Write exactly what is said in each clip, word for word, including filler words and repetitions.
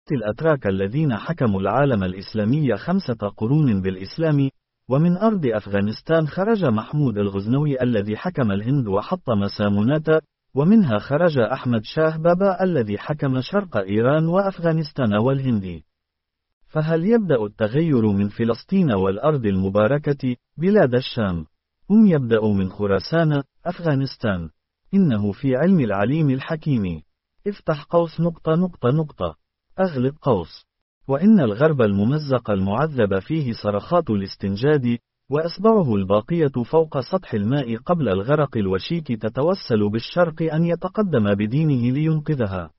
القبط الأتراك الذين حكموا العالم الإسلامي خمسة قرون بالإسلام، ومن أرض أفغانستان خرج محمود الغزنوي الذي حكم الهند وحطم ساموناتا، ومنها خرج أحمد شاه بابا الذي حكم شرق إيران وأفغانستان والهند. فهل يبدأ التغير من فلسطين والأرض المباركة بلاد الشام؟ هم يبدأ من خراسان أفغانستان. إنه في علم العليم الحكيم. افتح قوس نقطة نقطة نقطة أغلق قوس. وإن الغرب الممزق المعذب فيه صرخات الاستنجاد، وأصبعه الباقية فوق سطح الماء قبل الغرق الوشيك تتوسل بالشرق أن يتقدم بدينه لينقذها.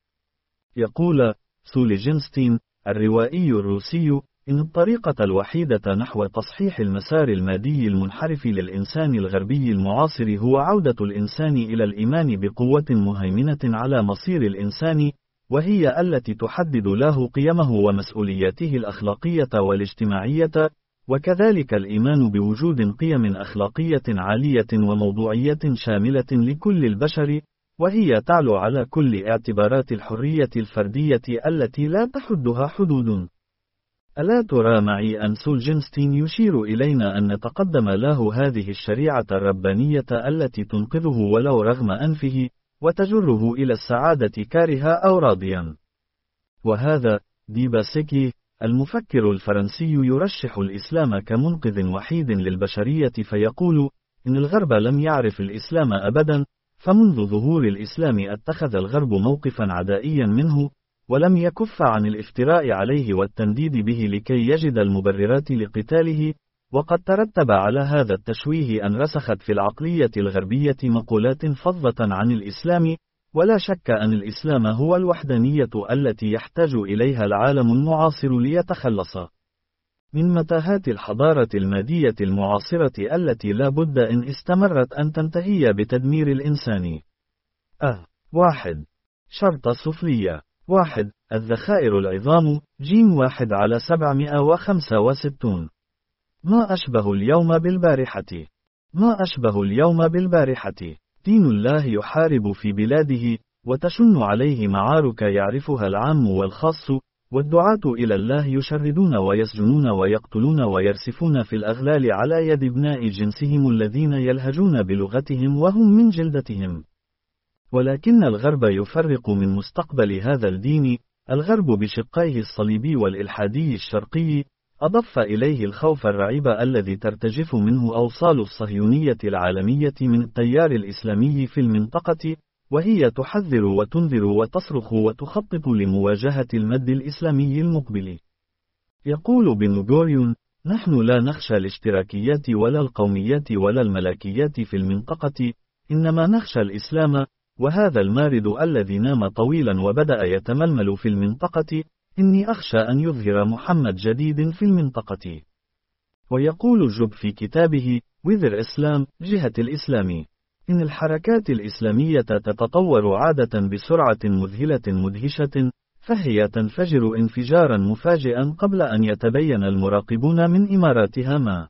يقول سولجنستين الروائي الروسي إن الطريقة الوحيدة نحو تصحيح المسار المادي المنحرف للإنسان الغربي المعاصر هو عودة الإنسان إلى الإيمان بقوة مهيمنة على مصير الإنسان، وهي التي تحدد له قيمه ومسؤولياته الأخلاقية والاجتماعية، وكذلك الإيمان بوجود قيم أخلاقية عالية وموضوعية شاملة لكل البشر، وهي تعلو على كل اعتبارات الحرية الفردية التي لا تحدها حدود. ألا ترى معي أن سولجنستين يشير إلينا أن نتقدم له هذه الشريعة الربانية التي تنقذه ولو رغم أنفه، وتجره إلى السعادة كارها أو راضيا. وهذا ديباسيكي المفكر الفرنسي يرشح الإسلام كمنقذ وحيد للبشرية، فيقول إن الغرب لم يعرف الإسلام أبدا، فمنذ ظهور الإسلام اتخذ الغرب موقفا عدائيا منه، ولم يكف عن الافتراء عليه والتنديد به لكي يجد المبررات لقتاله. وقد ترتب على هذا التشويه أن رسخت في العقلية الغربية مقولات فظة عن الإسلام، ولا شك أن الإسلام هو الوحدانية التي يحتاج إليها العالم المعاصر ليتخلص من متاهات الحضارة المادية المعاصرة التي لا بد إن استمرت أن تنتهي بتدمير الإنسان. أه واحد. شرطة سفلية. واحد. الذخائر العظام. جيم واحد على سبعمائة وخمسة وستون. ما أشبه اليوم بالبارحة. ما أشبه اليوم بالبارحة. دين الله يحارب في بلاده، وتشن عليه معارك يعرفها العام والخاص، والدعاة إلى الله يشردون ويسجنون ويقتلون ويرسفون في الأغلال على يد ابناء جنسهم الذين يلهجون بلغتهم وهم من جلدتهم. ولكن الغرب يفرق من مستقبل هذا الدين. الغرب بشقيه الصليبي والإلحادي الشرقي أضف إليه الخوف الرعيب الذي ترتجف منه أوصال الصهيونية العالمية من التيار الإسلامي في المنطقة، وهي تحذر وتنذر وتصرخ وتخطط لمواجهة المد الإسلامي المقبل. يقول بن غوريون: نحن لا نخشى الاشتراكيات ولا القوميات ولا الملاكيات في المنطقة، إنما نخشى الإسلام، وهذا المارد الذي نام طويلا وبدأ يتململ في المنطقة، إني أخشى أن يظهر محمد جديد في المنطقة. ويقول جوب في كتابه وذر إسلام جهة الإسلام: إن الحركات الإسلامية تتطور عادة بسرعة مذهلة مدهشة، فهي تنفجر انفجارا مفاجئا قبل أن يتبين المراقبون من إماراتها ما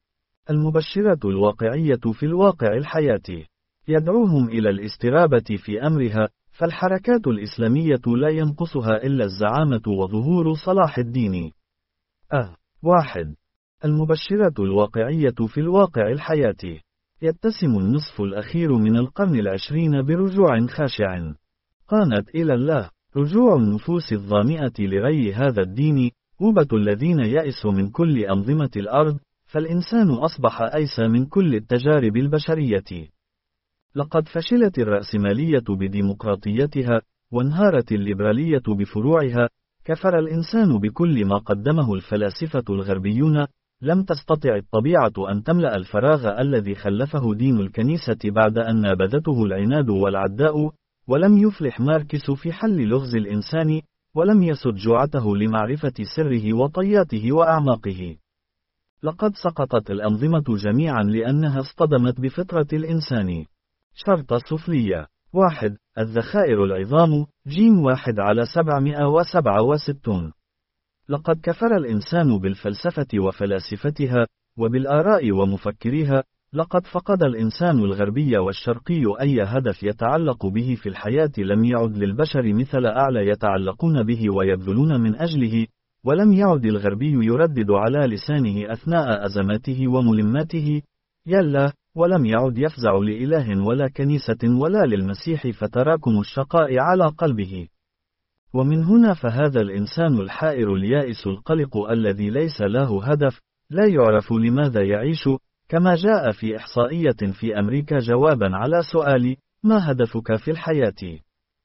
المبشرة الواقعية في الواقع الحياتي يدعوهم إلى الاسترابة في أمرها. فالحركات الإسلامية لا ينقصها إلا الزعامة وظهور صلاح الدين. أه واحد. المبشرة الواقعية في الواقع الحياتي. يتسم النصف الأخير من القرن العشرين برجوع خاشع قانت إلى الله، رجوع النفوس الظامئة لغي هذا الدين، هوبة الذين يئسوا من كل أنظمة الأرض، فالإنسان أصبح أيسى من كل التجارب البشرية. لقد فشلت الرأسمالية بديمقراطيتها، وانهارت الليبرالية بفروعها، كفر الإنسان بكل ما قدمه الفلاسفة الغربيون، لم تستطع الطبيعة أن تملأ الفراغ الذي خلفه دين الكنيسة بعد أن نابذته العناد والعداء، ولم يفلح ماركس في حل لغز الإنسان، ولم يسد جوعته لمعرفة سره وطياته وأعماقه. لقد سقطت الأنظمة جميعا لأنها اصطدمت بفطرة الإنسان. شرطة سفلية. واحد. الذخائر العظام. جيم واحد على سبعمائة وسبعة وستون. لقد كفر الإنسان بالفلسفة وفلاسفتها، وبالآراء ومفكريها، لقد فقد الإنسان الغربي والشرقي أي هدف يتعلق به في الحياة، لم يعد للبشر مثل أعلى يتعلقون به ويبذلون من أجله، ولم يعد الغربي يردد على لسانه أثناء أزماته وملماته: يلا، ولم يعد يفزع لإله ولا كنيسة ولا للمسيح، فتراكم الشقاء على قلبه. ومن هنا فهذا الإنسان الحائر اليائس القلق الذي ليس له هدف، لا يعرف لماذا يعيش، كما جاء في إحصائية في أمريكا جوابا على سؤال: ما هدفك في الحياة؟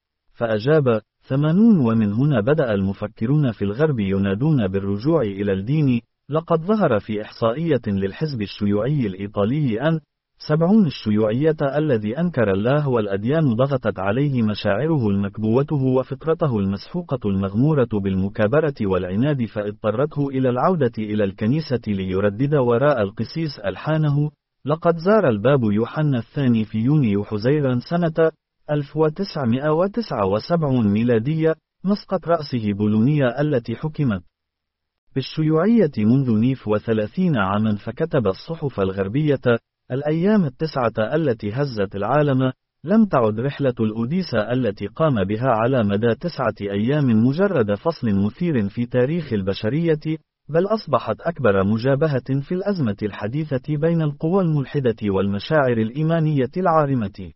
فأجاب: ثمانون. ومن هنا بدأ المفكرون في الغرب ينادون بالرجوع إلى الدين. لقد ظهر في إحصائية للحزب الشيوعي الإيطالي أن سبعون الشيوعية الذي أنكر الله والأديان ضغطت عليه مشاعره المكبوته وفطرته المسحوقة المغمورة بالمكابرة والعناد، فاضطرته إلى العودة إلى الكنيسة ليردد وراء القسيس ألحانه. لقد زار الباب يوحنا الثاني في يونيو حزيران سنة ألف وتسعمائة وتسعة وسبعين ميلادية مسقط رأسه بولونيا التي حكمت بالشيوعية منذ نيف وثلاثين عاما، فكتب الصحف الغربية: الأيام التسعة التي هزت العالم لم تعد رحلة الأوديسا التي قام بها على مدى تسعة أيام مجرد فصل مثير في تاريخ البشرية، بل أصبحت أكبر مجابهة في الأزمة الحديثة بين القوى الملحدة والمشاعر الإيمانية العارمة.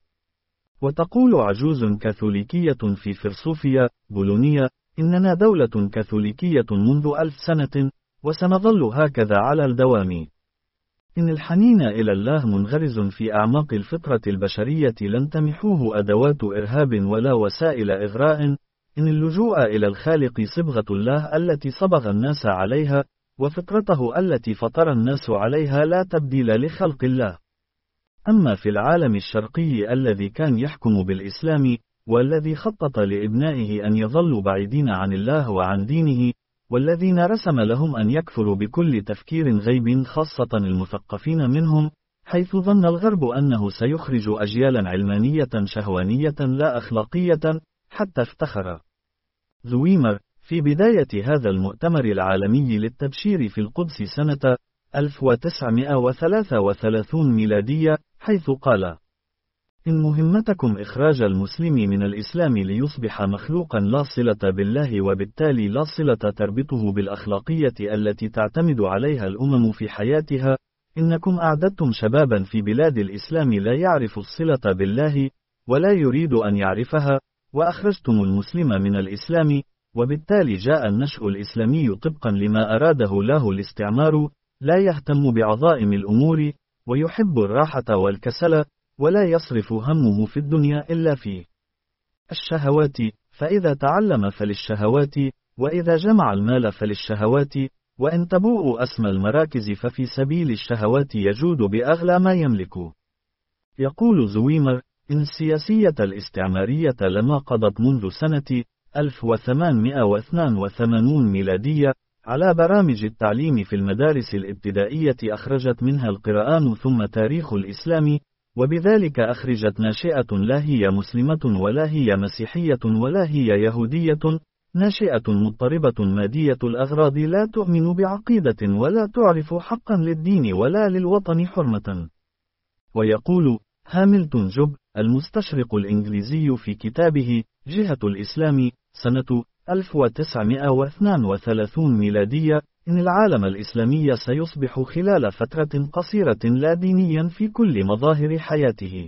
وتقول عجوز كاثوليكية في فرصوفيا، بولونيا: إننا دولة كاثوليكية منذ ألف سنة، وسنظل هكذا على الدوام. إن الحنين إلى الله منغرز في أعماق الفطرة البشرية، لن تمحوه أدوات إرهاب ولا وسائل إغراء. إن اللجوء إلى الخالق صبغة الله التي صبغ الناس عليها، وفطرته التي فطر الناس عليها، لا تبديل لخلق الله. أما في العالم الشرقي الذي كان يحكم بالإسلام، والذي خطط لإبنائه أن يظلوا بعيدين عن الله وعن دينه، والذين رسم لهم أن يكفروا بكل تفكير غيب خاصة المثقفين منهم، حيث ظن الغرب أنه سيخرج أجيالا علمانية شهوانية لا أخلاقية، حتى افتخر زويمر في بداية هذا المؤتمر العالمي للتبشير في القدس سنة ألف وتسعمائة وثلاثة وثلاثين ميلادية، حيث قال: إن مهمتكم إخراج المسلم من الإسلام ليصبح مخلوقا لا صلة بالله، وبالتالي لا صلة تربطه بالأخلاقية التي تعتمد عليها الأمم في حياتها، إنكم أعددتم شبابا في بلاد الإسلام لا يعرف الصلة بالله ولا يريد أن يعرفها، وأخرجتم المسلم من الإسلام، وبالتالي جاء النشء الإسلامي طبقا لما أراده له الاستعمار، لا يهتم بعظائم الأمور، ويحب الراحة والكسل، ولا يصرف همه في الدنيا إلا في الشهوات، فإذا تعلم فللشهوات، وإذا جمع المال فللشهوات، وإن تبوء أسمى المراكز ففي سبيل الشهوات يجود بأغلى ما يملك. يقول زويمر: إن السياسية الاستعمارية لما قضت منذ سنة ألف وثمانمائة واثنين وثمانين ميلادية على برامج التعليم في المدارس الابتدائية، أخرجت منها القرآن ثم تاريخ الإسلام، وبذلك أخرجت ناشئة لا هي مسلمة ولا هي مسيحية ولا هي يهودية، ناشئة مضطربة مادية الأغراض، لا تؤمن بعقيدة ولا تعرف حقا للدين ولا للوطن حرمة. ويقول هاملتون جوب المستشرق الإنجليزي في كتابه جهة الإسلام سنة ألف وتسعمائة واثنين وثلاثين ميلادية: إن العالم الإسلامي سيصبح خلال فترة قصيرة لا دينيا في كل مظاهر حياته.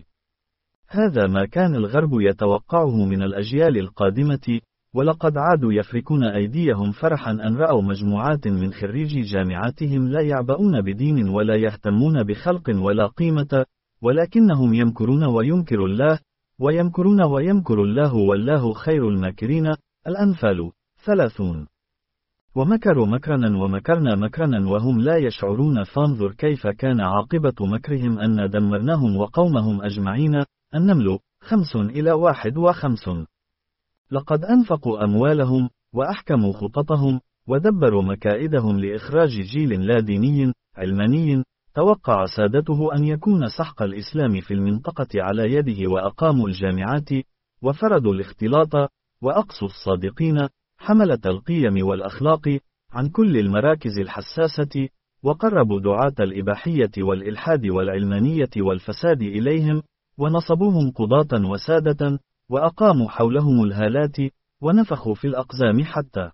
هذا ما كان الغرب يتوقعه من الأجيال القادمة، ولقد عادوا يفركون أيديهم فرحا أن رأوا مجموعات من خريجي جامعاتهم لا يعبؤون بدين ولا يهتمون بخلق ولا قيمة، ولكنهم يمكرون وينكر الله، ويمكرون ويمكر الله والله خير الماكرين. الأنفال ثلاثون. ومكروا مكرنا ومكرنا مكرنا وهم لا يشعرون، فانظر كيف كان عاقبة مكرهم أن دمرناهم وقومهم أجمعين. النمل خمس إلى واحد وخمسون. لقد أنفقوا أموالهم، وأحكموا خططهم، ودبروا مكائدهم لإخراج جيل لا ديني علماني. توقع سادته أن يكون سحق الإسلام في المنطقة على يده، وأقاموا الجامعات، وفرضوا الاختلاط، وأقصوا الصادقين حملة القيم والأخلاق عن كل المراكز الحساسة، وقربوا دعاة الإباحية والإلحاد والعلمانية والفساد إليهم، ونصبوهم قضاة وسادة، وأقاموا حولهم الهالات، ونفخوا في الأقزام حتى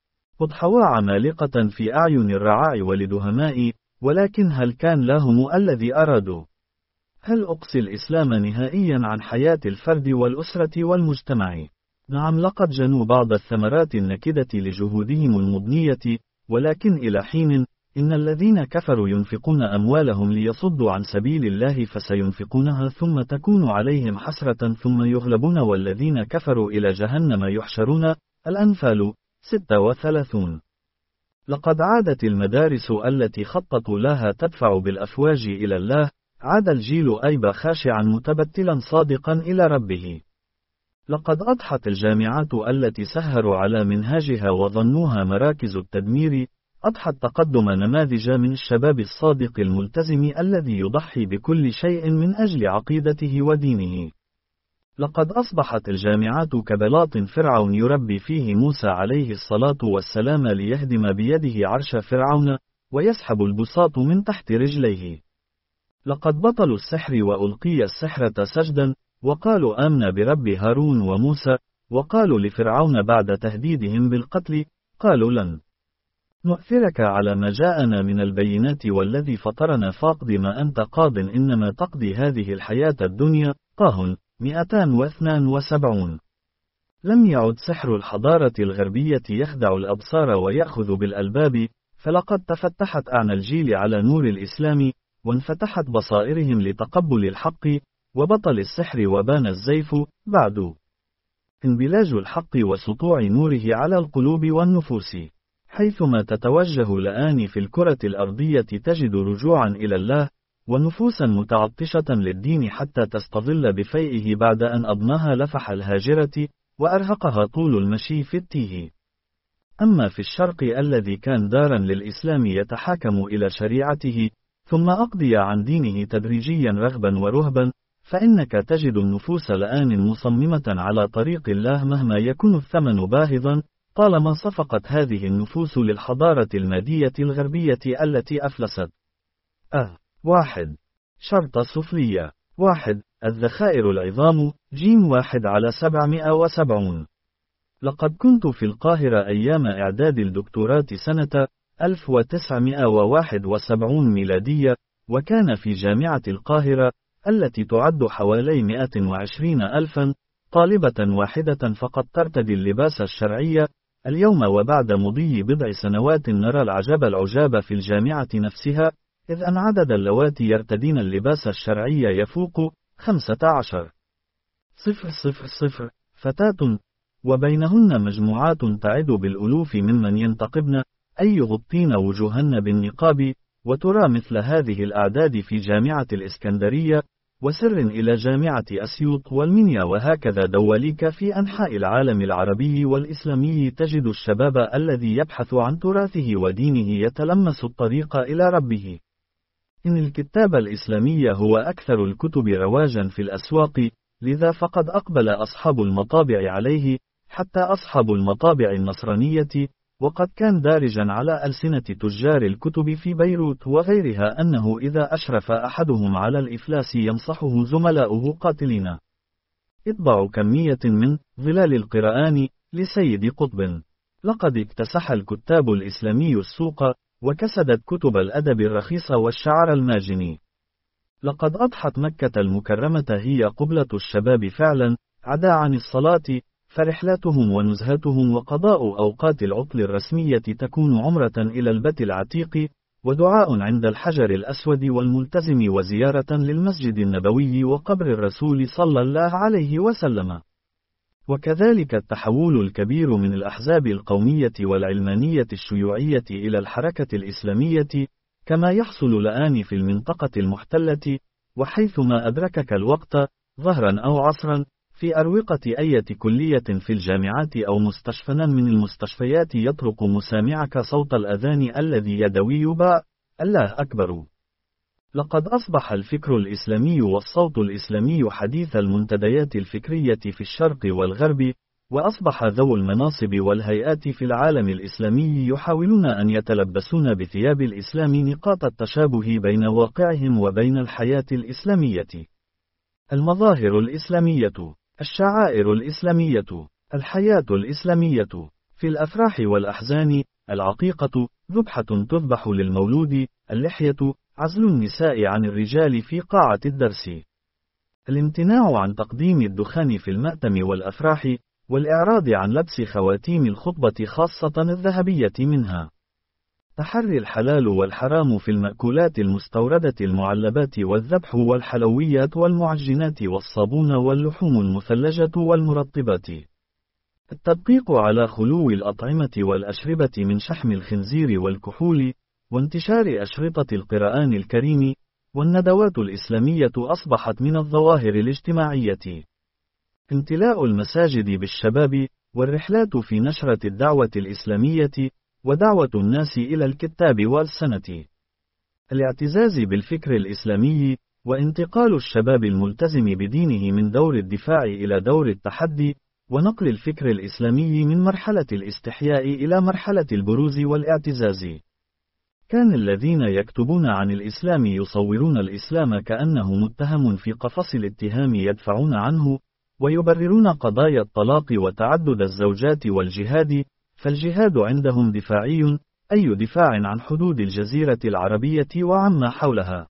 قد حوا عمالقة في أعين الرعاع والدهماء. ولكن هل كان لهم الذي أرادوا؟ هل أقصي الإسلام نهائيا عن حياة الفرد والأسرة والمجتمع؟ نعم، لقد جنوا بعض الثمرات النكدة لجهودهم المضنية، ولكن إلى حين. إن الذين كفروا ينفقون أموالهم ليصدوا عن سبيل الله فسينفقونها ثم تكون عليهم حسرة ثم يغلبون والذين كفروا إلى جهنم يحشرون. الأنفال ستة وثلاثون. لقد عادت المدارس التي خططوا لها تدفع بالأفواج إلى الله. عاد الجيل أيب خاشعا متبتلا صادقا إلى ربه. لقد أضحت الجامعات التي سهروا على منهاجها وظنوها مراكز التدمير. أضحت تقدم نماذج من الشباب الصادق الملتزم الذي يضحي بكل شيء من أجل عقيدته ودينه. لقد أصبحت الجامعات كبلاط فرعون يربي فيه موسى عليه الصلاة والسلام ليهدم بيده عرش فرعون، ويسحب البساط من تحت رجليه. لقد بطلوا السحر وألقي السحرة سجدا، وقالوا آمنا برب هارون وموسى. وقالوا لفرعون بعد تهديدهم بالقتل: قالوا لن نؤثرك على ما جاءنا من البينات والذي فطرنا فاقض ما أنت قاض إنما تقضي هذه الحياة الدنيا. طه مئتان واثنان وسبعون. لم يعد سحر الحضارة الغربية يخدع الأبصار ويأخذ بالألباب، فلقد تفتحت أعنى الجيل على نور الإسلام، وانفتحت بصائرهم لتقبل الحق، وبطل السحر وبان الزيف. بعد انبلاج الحق وسطوع نوره على القلوب والنفوس. حيثما تتوجه الآن في الكرة الأرضية تجد رجوعا إلى الله، ونفوسا متعطشة للدين حتى تستظل بفيئه بعد أن أضناها لفح الهاجرة، وأرهقها طول المشي في التيه. أما في الشرق الذي كان دارا للإسلام يتحاكم إلى شريعته، ثم أقضي عن دينه تدريجيا رغبا ورهبا، فإنك تجد النفوس الآن مصممة على طريق الله مهما يكون الثمن باهظا، طالما صفقت هذه النفوس للحضارة المادية الغربية التي أفلست. أه واحد. شرط سفلية. واحد. الذخائر العظام. جيم واحد على سبعمائة وسبعون. لقد كنت في القاهرة أيام إعداد الدكتوراه سنة ألف وتسعمائة وواحد وسبعين ميلادية، وكان في جامعة القاهرة التي تعد حوالي مئة وعشرين ألفا طالبة واحدة فقط ترتدي اللباس الشرعي. اليوم وبعد مضي بضع سنوات نرى العجب العجاب في الجامعة نفسها، إذ أن عدد اللواتي يرتدين اللباس الشرعي يفوق خمسة عشر صفر صفر صفر فتاة، وبينهن مجموعات تعد بالألوف ممن ينتقبن أي يغطين وجوهن بالنقاب. وترى مثل هذه الأعداد في جامعة الإسكندرية، وسر إلى جامعة أسيوط والمنيا، وهكذا دواليك في أنحاء العالم العربي والإسلامي. تجد الشباب الذي يبحث عن تراثه ودينه يتلمس الطريق إلى ربه. إن الكتاب الإسلامي هو أكثر الكتب رواجا في الأسواق، لذا فقد أقبل أصحاب المطابع عليه، حتى أصحاب المطابع النصرانية، وقد كان دارجا على ألسنة تجار الكتب في بيروت وغيرها أنه إذا أشرف أحدهم على الإفلاس ينصحه زملاؤه قاتلين: اطبعوا كمية من ظلال القرآن لسيد قطب. لقد اكتسح الكتاب الإسلامي السوق، وكسدت كتب الأدب الرخيص والشعر الماجني. لقد أضحت مكة المكرمة هي قبلة الشباب فعلا، عدا عن الصلاة، فرحلاتهم ونزهتهم وقضاء أوقات العطل الرسمية تكون عمرة إلى البيت العتيق، ودعاء عند الحجر الأسود والملتزم، وزيارة للمسجد النبوي وقبر الرسول صلى الله عليه وسلم. وكذلك التحول الكبير من الأحزاب القومية والعلمانية الشيوعية إلى الحركة الإسلامية، كما يحصل الآن في المنطقة المحتلة، وحيثما أدركك الوقت، ظهرا أو عصرا، في أروقة أية كلية في الجامعات أو مستشفى من المستشفيات يطرق مسامعك صوت الأذان الذي يدوي باء الله أكبر. لقد أصبح الفكر الإسلامي والصوت الإسلامي حديث المنتديات الفكرية في الشرق والغرب، وأصبح ذو المناصب والهيئات في العالم الإسلامي يحاولون أن يتلبسون بثياب الإسلام نقاط التشابه بين واقعهم وبين الحياة الإسلامية. المظاهر الإسلامية، الشعائر الإسلامية، الحياة الإسلامية. في الأفراح والأحزان، العقيقة، ذبحة تذبح للمولود، اللحية، عزل النساء عن الرجال في قاعة الدرس، الامتناع عن تقديم الدخان في المأتم والأفراح، والإعراض عن لبس خواتيم الخطبة خاصة الذهبية منها، تحري الحلال والحرام في المأكولات المستوردة، المعلبات والذبح والحلويات والمعجنات والصابون واللحوم المثلجة والمرطبات، التدقيق على خلو الأطعمة والأشربة من شحم الخنزير والكحول، وانتشار أشرطة القرآن الكريم، والندوات الإسلامية أصبحت من الظواهر الاجتماعية، امتلاء المساجد بالشباب، والرحلات في نشرة الدعوة الإسلامية، ودعوة الناس إلى الكتاب والسنة، الاعتزاز بالفكر الإسلامي، وانتقال الشباب الملتزم بدينه من دور الدفاع إلى دور التحدي، ونقل الفكر الإسلامي من مرحلة الاستحياء إلى مرحلة البروز والاعتزاز. كان الذين يكتبون عن الإسلام يصورون الإسلام كأنه متهم في قفص الاتهام يدفعون عنه، ويبررون قضايا الطلاق وتعدد الزوجات والجهاد، فالجهاد عندهم دفاعي، أي دفاع عن حدود الجزيرة العربية وعما حولها.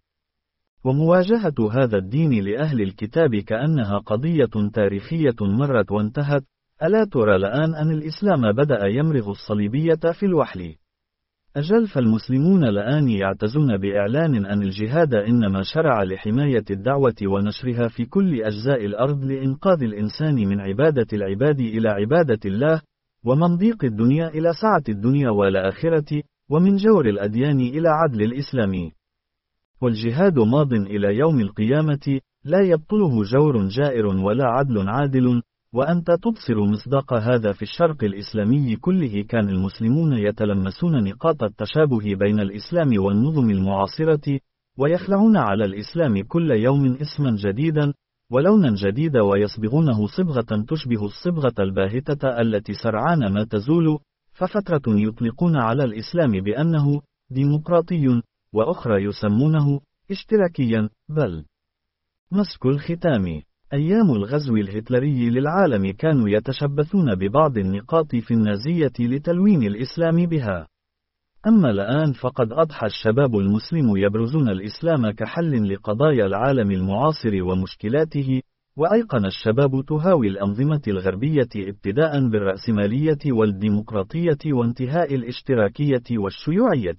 ومواجهة هذا الدين لأهل الكتاب كأنها قضية تاريخية مرت وانتهت. ألا ترى الآن أن الإسلام بدأ يمرغ الصليبية في الوحل؟ أجل، فالمسلمون الآن يعتزون بإعلان أن الجهاد إنما شرع لحماية الدعوة ونشرها في كل أجزاء الأرض لإنقاذ الإنسان من عبادة العباد إلى عبادة الله، ومن ضيق الدنيا إلى سعة الدنيا والآخرة، ومن جور الأديان إلى عدل الإسلام. والجهاد ماض إلى يوم القيامة، لا يبطله جور جائر ولا عدل عادل. وأنت تبصر مصداق هذا في الشرق الإسلامي كله. كان المسلمون يتلمسون نقاط التشابه بين الإسلام والنظم المعاصرة، ويخلعون على الإسلام كل يوم اسما جديدا ولونا جديدا، ويصبغونه صبغة تشبه الصبغة الباهتة التي سرعان ما تزول. ففترة يطلقون على الإسلام بأنه ديمقراطي، وأخرى يسمونه اشتراكيا، بل مسك الختام. أيام الغزو الهتلري للعالم كانوا يتشبثون ببعض النقاط في النازية لتلوين الإسلام بها. أما الآن فقد أضحى الشباب المسلم يبرزون الإسلام كحل لقضايا العالم المعاصر ومشكلاته، وأيقن الشباب تهاوي الأنظمة الغربية ابتداء بالرأسمالية والديمقراطية وانتهاء الاشتراكية والشيوعية.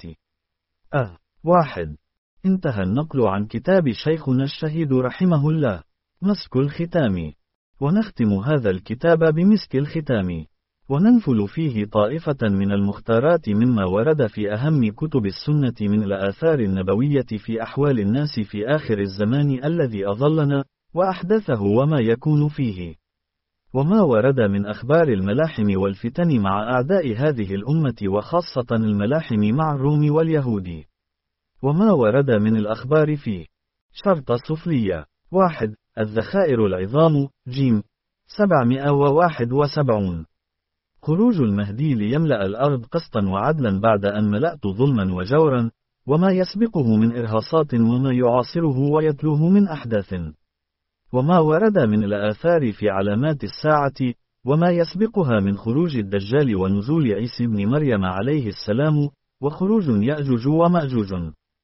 أه واحد. انتهى النقل عن كتاب شيخنا الشهيد رحمه الله، مسك الختام. ونختم هذا الكتاب بمسك الختام، وننفل فيه طائفة من المختارات مما ورد في أهم كتب السنة من الآثار النبوية في أحوال الناس في آخر الزمان الذي أظلنا، وأحدثه وما يكون فيه، وما ورد من أخبار الملاحم والفتن مع أعداء هذه الأمة، وخاصة الملاحم مع الروم واليهود، وما ورد من الأخبار في شرط السفلية. واحد. الذخائر العظام. جيم سبعمائة وواحد وسبعون. خروج المهدي ليملأ الأرض قسطا وعدلا بعد أن ملأت ظلما وجورا، وما يسبقه من إرهاصات وما يعاصره ويتلوه من أحداث، وما ورد من الآثار في علامات الساعة، وما يسبقها من خروج الدجال ونزول عيسى بن مريم عليه السلام، وخروج يأجوج ومأجوج.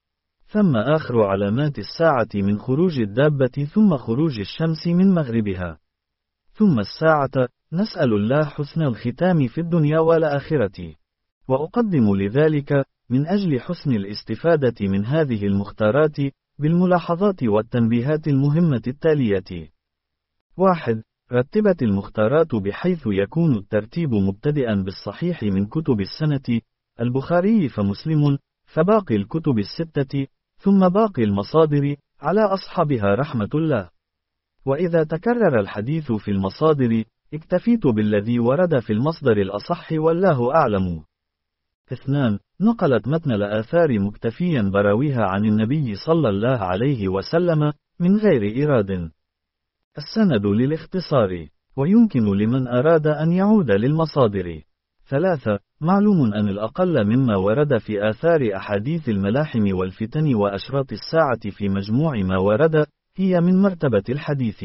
ثم آخر علامات الساعة من خروج الدابة، ثم خروج الشمس من مغربها، ثم الساعة. نسأل الله حسن الختام في الدنيا والآخرة. وأقدم لذلك من أجل حسن الاستفادة من هذه المختارات بالملاحظات والتنبيهات المهمة التالية. واحد. رتبت المختارات بحيث يكون الترتيب مبتدئا بالصحيح من كتب السنة، البخاري فمسلم، فباقي الكتب الستة، ثم باقي المصادر على أصحابها رحمة الله. وإذا تكرر الحديث في المصادر اكتفيت بالذي ورد في المصدر الأصح والله أعلم. اثنان. نقلت متن الآثار مكتفيا براويها عن النبي صلى الله عليه وسلم من غير إيراد. السند للاختصار. ويمكن لمن أراد أن يعود للمصادر. ثلاثة. معلوم أن الأقل مما ورد في آثار أحاديث الملاحم والفتن وأشراط الساعة في مجموع ما ورد هي من مرتبة الحديث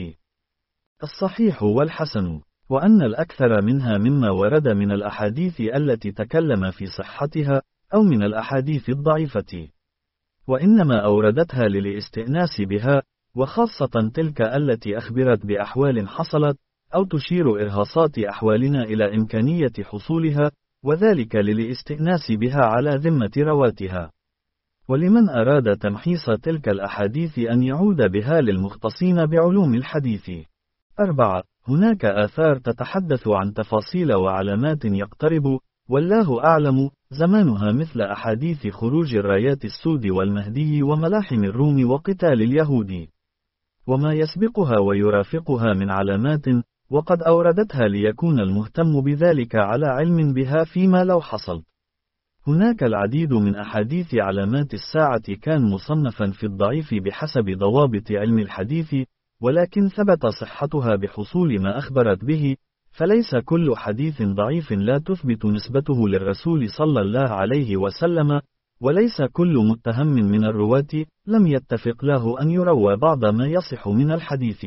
الصحيح والحسن، وأن الأكثر منها مما ورد من الأحاديث التي تكلم في صحتها أو من الأحاديث الضعيفة، وإنما أوردتها للاستئناس بها، وخاصة تلك التي أخبرت بأحوال حصلت أو تشير إرهاصات أحوالنا إلى إمكانية حصولها، وذلك للاستئناس بها على ذمة رواتها. ولمن أراد تمحيص تلك الأحاديث أن يعود بها للمختصين بعلوم الحديث. أربعة. هناك آثار تتحدث عن تفاصيل وعلامات يقترب والله أعلم زمانها، مثل أحاديث خروج الرايات السود والمهدي وملاحم الروم وقتال اليهود، وما يسبقها ويرافقها من علامات، وقد أوردتها ليكون المهتم بذلك على علم بها فيما لو حصل. هناك العديد من أحاديث علامات الساعة كان مصنفا في الضعيف بحسب ضوابط علم الحديث، ولكن ثبت صحتها بحصول ما أخبرت به، فليس كل حديث ضعيف لا تثبت نسبته للرسول صلى الله عليه وسلم، وليس كل متهم من الرواة لم يتفق له أن يروى بعض ما يصح من الحديث.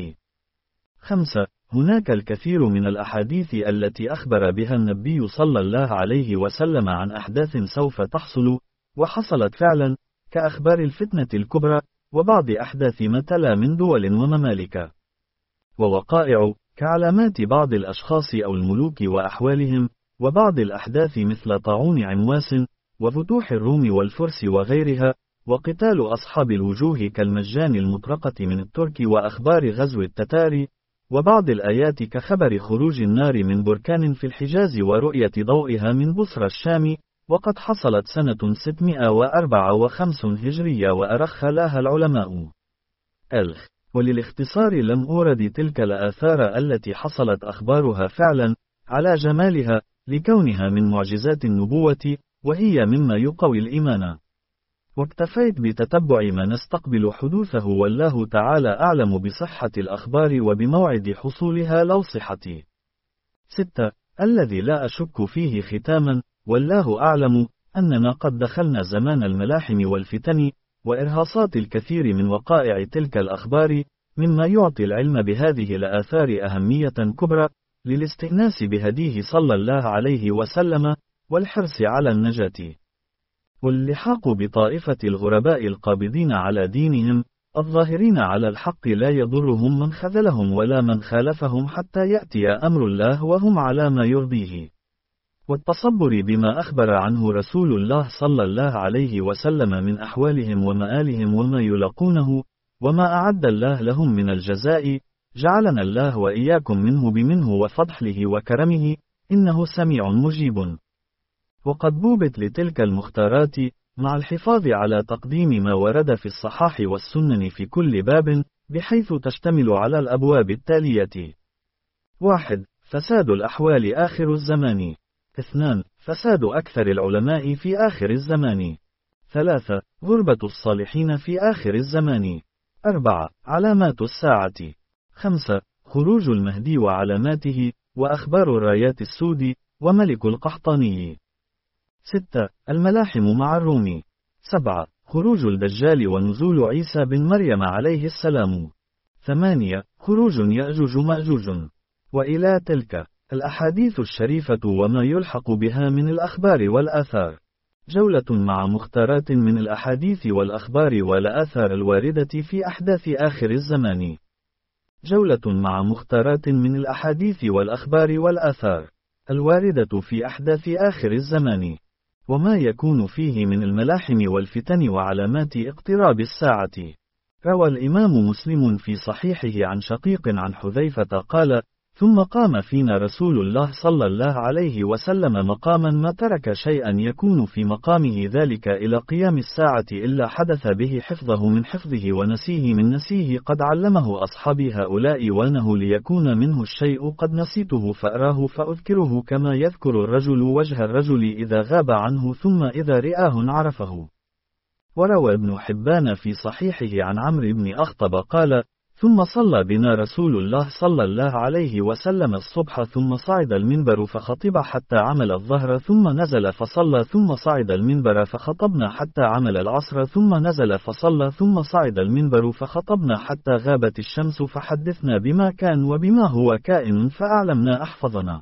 خمسة. هناك الكثير من الأحاديث التي أخبر بها النبي صلى الله عليه وسلم عن أحداث سوف تحصل وحصلت فعلا، كأخبار الفتنة الكبرى، وبعض أحداث ما تلا من دول وممالك ووقائع، كعلامات بعض الأشخاص أو الملوك وأحوالهم، وبعض الأحداث مثل طاعون عمواس وفتوح الروم والفرس وغيرها، وقتال أصحاب الوجوه كالمجان المطرقة من الترك وأخبار غزو التتار، وبعض الآيات كخبر خروج النار من بركان في الحجاز ورؤية ضوئها من بصرى الشام، وقد حصلت سنة ستمائة وأربعة وخمسين هجرية وأرخ لها العلماء. ألخ. وللاختصار لم أورد تلك الآثار التي حصلت أخبارها فعلا على جمالها لكونها من معجزات النبوة، وهي مما يقوي الإيمان، واكتفيت بتتبع ما نستقبل حدوثه، والله تعالى أعلم بصحة الأخبار وبموعد حصولها لو صحتي. ستة. الذي لا أشك فيه ختاما، والله أعلم أننا قد دخلنا زمان الملاحم والفتن وإرهاصات الكثير من وقائع تلك الأخبار، مما يعطي العلم بهذه الآثار أهمية كبرى للاستئناس بهديه صلى الله عليه وسلم والحرص على النجاة، واللحاق بطائفة الغرباء القابضين على دينهم الظاهرين على الحق لا يضرهم من خذلهم ولا من خالفهم حتى يأتي أمر الله وهم على ما يرضيه، والتصبر بما أخبر عنه رسول الله صلى الله عليه وسلم من أحوالهم ومآلهم وما يلاقونه وما أعد الله لهم من الجزاء، جعلنا الله وإياكم منه بمنه وفضله وكرمه، إنه سميع مجيب. وقد بوبت لتلك المختارات مع الحفاظ على تقديم ما ورد في الصحاح والسنن في كل باب، بحيث تشتمل على الأبواب التالية: واحد. فساد الأحوال آخر الزمان. اثنان. فساد أكثر العلماء في آخر الزمان. ثلاثة. غربة الصالحين في آخر الزمان. أربعة. علامات الساعة. خمسة. خروج المهدي وعلاماته وأخبار الرايات السود وملك القحطاني. ستة. الملاحم مع الروم. سبعة. خروج الدجال ونزول عيسى بن مريم عليه السلام. ثمانية. خروج يأجوج مأجوج. وإلى تلك الأحاديث الشريفة وما يلحق بها من الأخبار والآثار. جولة مع مختارات من الأحاديث والأخبار والآثار الواردة في أحداث آخر الزمان. جولة مع مختارات من الأحاديث والأخبار والآثار الواردة في أحداث آخر الزمان، وما يكون فيه من الملاحم والفتن وعلامات اقتراب الساعة. روى الإمام مسلم في صحيحه عن شقيق عن حذيفة قال: ثم قام فينا رسول الله صلى الله عليه وسلم مقاما ما ترك شيئا يكون في مقامه ذلك إلى قيام الساعة إلا حدث به حفظه من حفظه ونسيه من نسيه، قد علمه أصحابي هؤلاء وانه ليكون منه الشيء قد نسيته فأراه فأذكره كما يذكر الرجل وجه الرجل إذا غاب عنه ثم إذا رآه عرفه. وروى ابن حبان في صحيحه عن عمرو بن أخطب قال: ثم صلى بنا رسول الله صلى الله عليه وسلم الصبح ثم صعد المنبر فخطب حتى عمل الظهر ثم نزل فصلى ثم صعد المنبر فخطبنا حتى عمل العصر ثم نزل فصلى ثم صعد المنبر فخطبنا حتى غابت الشمس فحدثنا بما كان وبما هو كائن فأعلمنا أحفظنا.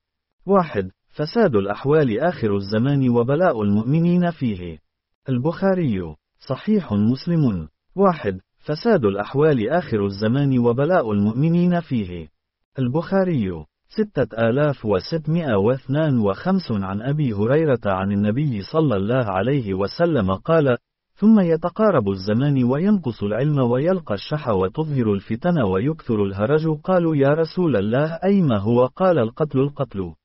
واحد. فساد الأحوال آخر الزمان وبلاء المؤمنين فيه. البخاري. صحيح مسلم. واحد. فساد الأحوال آخر الزمان وبلاء المؤمنين فيه. البخاري. ستة آلاف وستمائة واثنان وخمسون عن أبي هريرة عن النبي صلى الله عليه وسلم قال: ثم يتقارب الزمان وينقص العلم ويلقى الشح وتظهر الفتن ويكثر الهرج. قالوا يا رسول الله أيما هو؟ قال القتل القتل.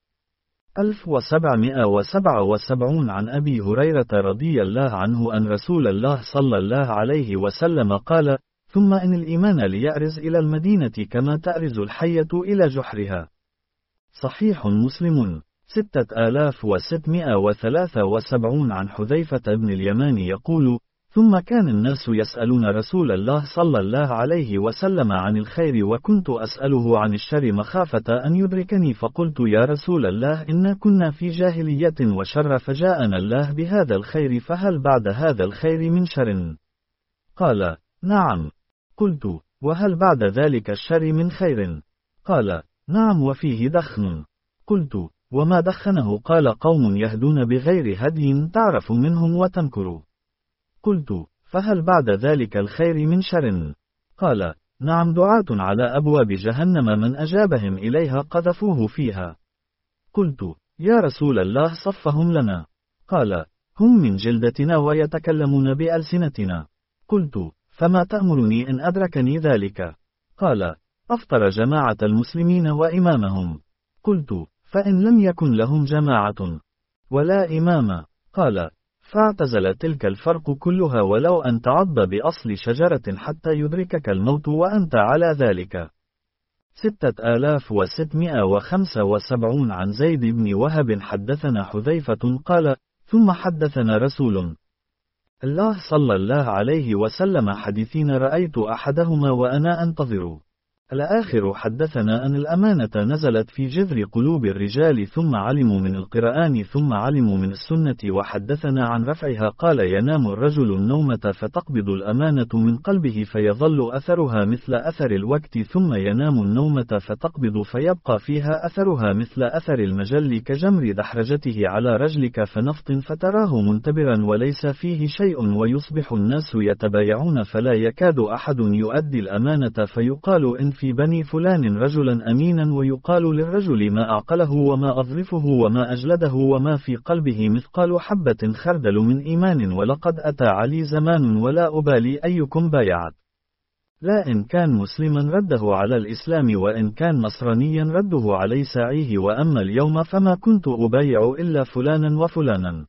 ألف وسبعمائة وسبعة وسبعون عن أبي هريرة رضي الله عنه أن رسول الله صلى الله عليه وسلم قال: ثم إن الإيمان ليأرز إلى المدينة كما تأرز الحية إلى جحرها. صحيح مسلم. ستة آلاف وستمائة وثلاثة وسبعون عن حذيفة بن اليمان يقول: ثم كان الناس يسألون رسول الله صلى الله عليه وسلم عن الخير وكنت أسأله عن الشر مخافة أن يدركني فقلت يا رسول الله إن كنا في جاهلية وشر فجاءنا الله بهذا الخير فهل بعد هذا الخير من شر؟ قال: نعم. قلت: وهل بعد ذلك الشر من خير؟ قال: نعم وفيه دخن. قلت: وما دخنه؟ قال: قوم يهدون بغير هدي تعرف منهم وتنكر. قلت: فهل بعد ذلك الخير من شر؟ قال: نعم دعاة على أبواب جهنم من أجابهم إليها قذفوه فيها. قلت: يا رسول الله صفهم لنا. قال: هم من جلدتنا ويتكلمون بألسنتنا. قلت: فما تأمرني إن أدركني ذلك؟ قال: أفطر جماعة المسلمين وإمامهم. قلت: فإن لم يكن لهم جماعة ولا إمام؟ قال: فاعتزل تلك الفرق كلها ولو أن تعض بأصل شجرة حتى يدركك الموت وأنت على ذلك. ستة آلاف وستمائة وخمسة وسبعون عن زيد بن وهب حدثنا حذيفة قال: ثم حدثنا رسول الله صلى الله عليه وسلم حديثين رأيت أحدهما وأنا أنتظر الآخر. حدثنا أن الأمانة نزلت في جذر قلوب الرجال ثم علموا من القرآن ثم علموا من السنة. وحدثنا عن رفعها قال: ينام الرجل النومة فتقبض الأمانة من قلبه فيظل أثرها مثل أثر الوقت ثم ينام النومة فتقبض فيبقى فيها أثرها مثل أثر المجل كجمر دحرجته على رجلك فنفط فتراه منتبرا وليس فيه شيء ويصبح الناس يتبايعون فلا يكاد أحد يؤدي الأمانة فيقال إن في بني فلان رجلا أمينا ويقال للرجل ما أعقله وما أظرفه وما أجلده وما في قلبه مثقال حبة خردل من إيمان ولقد أتى علي زمان ولا أبالي أيكم بايعت. لا إن كان مسلما رده على الإسلام وإن كان نصرانيا رده علي ساعيه وأما اليوم فما كنت أبايع إلا فلانا وفلانا.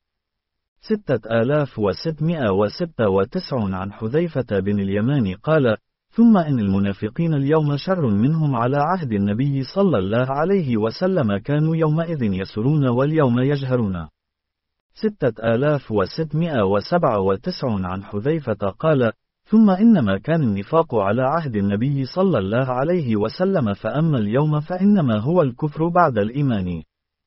ستة آلاف وستمائة وستة وتسعون عن حذيفة بن اليمان قال: ثم إن المنافقين اليوم شر منهم على عهد النبي صلى الله عليه وسلم كانوا يومئذ يسرون واليوم يجهرون. ستة آلاف وستمائة وسبعة وتسعون عن حذيفة قال: ثم إنما كان النفاق على عهد النبي صلى الله عليه وسلم فأما اليوم فإنما هو الكفر بعد الإيمان.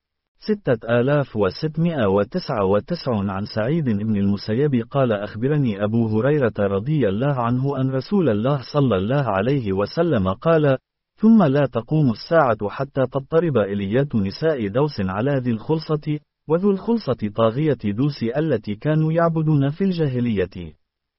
ستة آلاف وستمائة وتسعة وتسعون عن سعيد بن المسيب قال: أخبرني أبو هريرة رضي الله عنه أن رسول الله صلى الله عليه وسلم قال: ثم لا تقوم الساعة حتى تضطرب إليات نساء دوس على ذي الخلصة، وذو الخلصة طاغية دوس التي كانوا يعبدون في الجاهلية.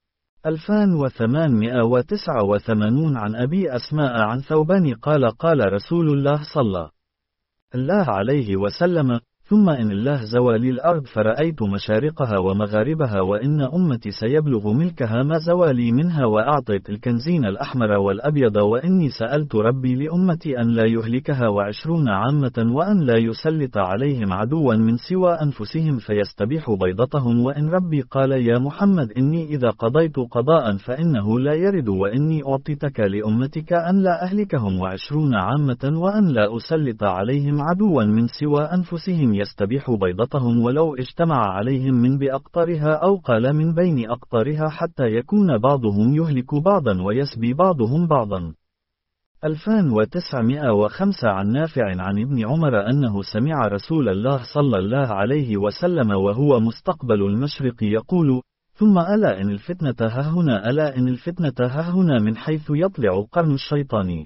ألفان وثمانمائة وتسعة وثمانون عن أبي أسماء عن ثوبان قال: قال رسول الله صلى الله عليه وسلم: ثم إن الله زوالي الأرض فرأيت مشارقها ومغاربها وإن أمتي سيبلغ ملكها ما زوالي منها وأعطيت الكنزين الأحمر والأبيض وإني سألت ربي لأمتي أن لا يهلكها وعشرون عامة وأن لا يسلط عليهم عدوا من سوى أنفسهم فيستبيح بيضتهم وإن ربي قال يا محمد إني إذا قضيت قضاء فإنه لا يرد وإني أعطيتك لأمتك أن لا أهلكهم وعشرون عامة وأن لا أسلط عليهم عدوا من سوى أنفسهم بعضهم يستبيح بيضتهم ولو اجتمع عليهم من بأقطارها أو قال من بين أقطارها حتى يكون بعضهم يهلك بعضا ويسبي بعضهم بعضا. ألفان وتسعمائة وخمسة عن نافع عن ابن عمر أنه سمع رسول الله صلى الله عليه وسلم وهو مستقبل المشرق يقول: ثم ألا إن الفتنة هاهنا، ألا إن الفتنة هاهنا، من حيث يطلع قرن الشيطان.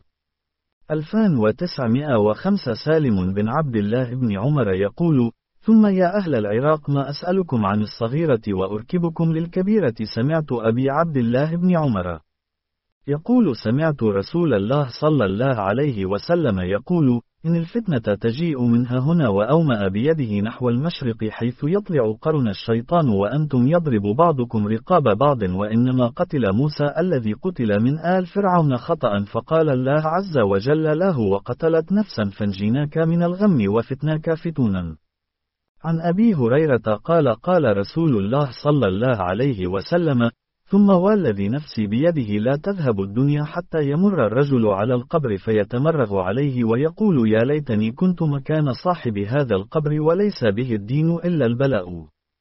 ألفان وتسعمائة وخمسة سالم بن عبد الله بن عمر يقول: ثم يا أهل العراق ما أسألكم عن الصغيرة وأركبكم للكبيرة. سمعت أبي عبد الله بن عمر يقول: سمعت رسول الله صلى الله عليه وسلم يقول: إن الفتنة تجيء منها هنا، وأومأ بيده نحو المشرق حيث يطلع قرن الشيطان وأنتم يضرب بعضكم رقاب بعض، وإنما قتل موسى الذي قتل من آل فرعون خطأ، فقال الله عز وجل له: وقتلت نفسا فانجيناك من الغم وفتناك فتونا. عن أبي هريرة قال: قال رسول الله صلى الله عليه وسلم: ثم والذي نفسي بيده لا تذهب الدنيا حتى يمر الرجل على القبر فيتمرغ عليه ويقول: يا ليتني كنت مكان صاحب هذا القبر وليس به الدين إلا البلاء.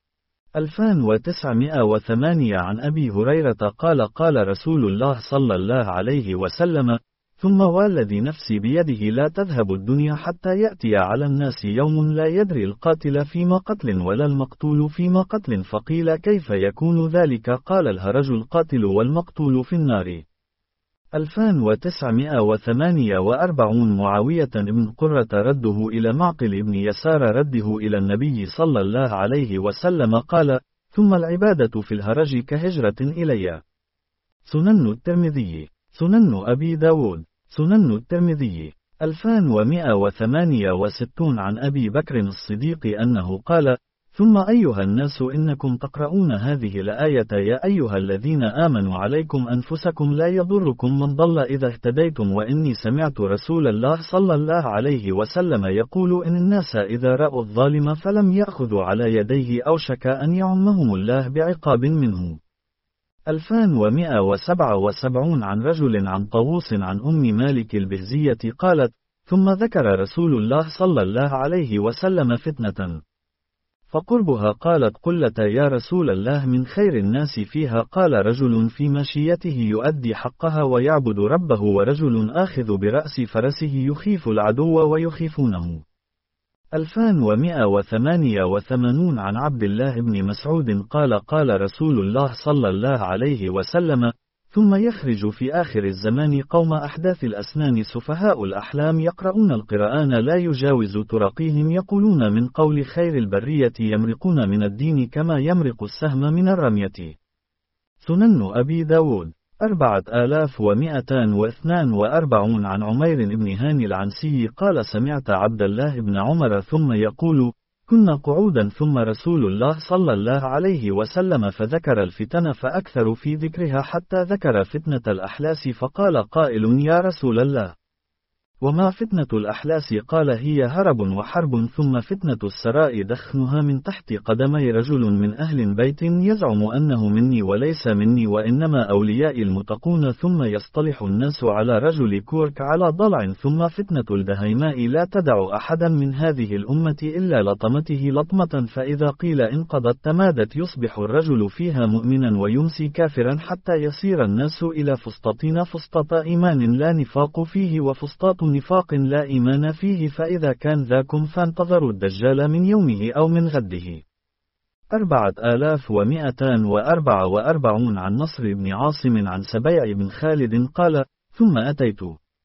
ألفان وتسعمائة وثمانية عن أبي هريرة قال: قال رسول الله صلى الله عليه وسلم: ثم والذي نفسي بيده لا تذهب الدنيا حتى يأتي على الناس يوم لا يدري القاتل فيما قتل ولا المقتول فيما قتل، فقيل: كيف يكون ذلك؟ قال: الهرج القاتل والمقتول في النار. ألفان وتسعمائة وثمانية وأربعون معاوية بن قرة رده إلى معقل بن يسار رده إلى النبي صلى الله عليه وسلم قال: ثم العبادة في الهرج كهجرة إلي. سنن الترمذي. سنن أبي داود. سنن الترمذي. ألفان ومائة وثمانية وستون عن أبي بكر الصديق أنه قال: ثم أيها الناس إنكم تقرؤون هذه الآية: يا أيها الذين آمنوا عليكم أنفسكم لا يضركم من ضل إذا اهتديتم. وإني سمعت رسول الله صلى الله عليه وسلم يقول: إن الناس إذا رأوا الظالم فلم يأخذوا على يديه أوشك أن يعمهم الله بعقاب منه. ألفان ومائة وسبعة وسبعون عن رجل عن طاووس عن أم مالك البهزية قالت: ثم ذكر رسول الله صلى الله عليه وسلم فتنة فقربها. قالت: قلت يا رسول الله من خير الناس فيها؟ قال: رجل في مشيته يؤدي حقها ويعبد ربه، ورجل آخذ برأس فرسه يخيف العدو ويخيفونه. ألفان ومائة وثمانية وثمانون عن عبد الله بن مسعود قال: قال رسول الله صلى الله عليه وسلم: ثم يخرج في آخر الزمان قوم أحداث الأسنان سفهاء الأحلام يقرؤون القرآن لا يجاوز ترقيهم، يقولون من قول خير البرية يمرقون من الدين كما يمرق السهم من الرمية. سنن أبي داود. أربعة آلاف ومائتان واثنان وأربعون عن عمير بن هاني العنسي قال: سمعت عبد الله بن عمر ثم يقول: كنا قعودا ثم رسول الله صلى الله عليه وسلم فذكر الفتن فأكثر في ذكرها حتى ذكر فتنة الأحلاس، فقال قائل: يا رسول الله، وما فتنة الأحلاس؟ قال: هي هرب وحرب، ثم فتنة السراء دخنها من تحت قدمي رجل من أهل بيت يزعم أنه مني وليس مني، وإنما أولياء المتقون، ثم يصطلح الناس على رجل كورك على ضلع، ثم فتنة الدهيماء لا تدع أحدا من هذه الأمة إلا لطمته لطمة، فإذا قيل انقضت تمادت، يصبح الرجل فيها مؤمنا ويمسي كافرا، حتى يصير الناس إلى فسطاطين: فسطاط إيمان لا نفاق فيه، وفسطاط نفاق لا إيمان فيه، فإذا كان ذاكم فانتظروا الدجال من يومه أو من غده. أربعة آلاف ومائتان وأربعة وأربعون عن نصر بن عاصم عن سبيع بن خالد قال: ثم أتيت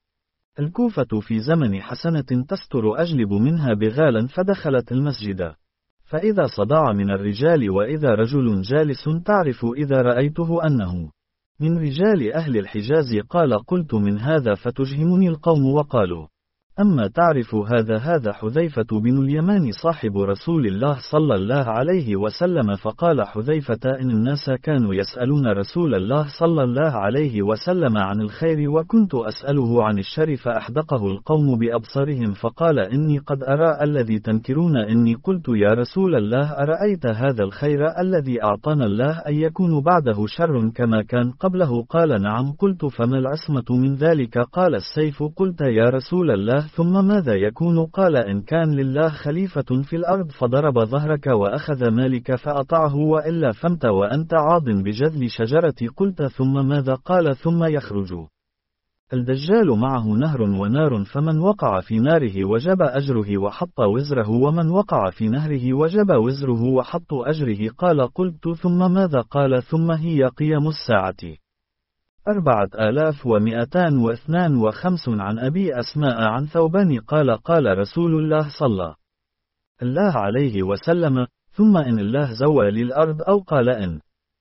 الكوفة في زمن حسنة تستر أجلب منها بغالا، فدخلت المسجد، فإذا صداع من الرجال، وإذا رجل جالس تعرف إذا رأيته أنه من رجال أهل الحجاز. قال: قلت: من هذا؟ فتجهمني القوم وقالوا: أما تعرف هذا؟ هذا حذيفة بن اليمان صاحب رسول الله صلى الله عليه وسلم. فقال حذيفة: إن الناس كانوا يسألون رسول الله صلى الله عليه وسلم عن الخير، وكنت أسأله عن الشر، فأحدقه القوم بأبصارهم، فقال: إني قد أرى الذي تنكرون. إني قلت: يا رسول الله، أرأيت هذا الخير الذي أعطانا الله أن يكون بعده شر كما كان قبله؟ قال: نعم. قلت: فما العصمة من ذلك؟ قال: السيف. قلت: يا رسول الله، ثم ماذا يكون؟ قال إن كان لله خليفة في الأرض فضرب ظهرك وأخذ مالك فأطعه وإلا فمت وأنت عاض بجذل شجرة. قلت ثم ماذا؟ قال ثم يخرج الدجال معه نهر ونار، فمن وقع في ناره وجب أجره وحط وزره، ومن وقع في نهره وجب وزره وحط أجره. قال قلت ثم ماذا؟ قال ثم هي قيام الساعة. أربعة آلاف ومئتان واثنان وخمسون عن أبي أسماء عن ثوبان قال قال رسول الله صلى الله عليه وسلم: ثم إن الله زوال الأرض، أو قال إن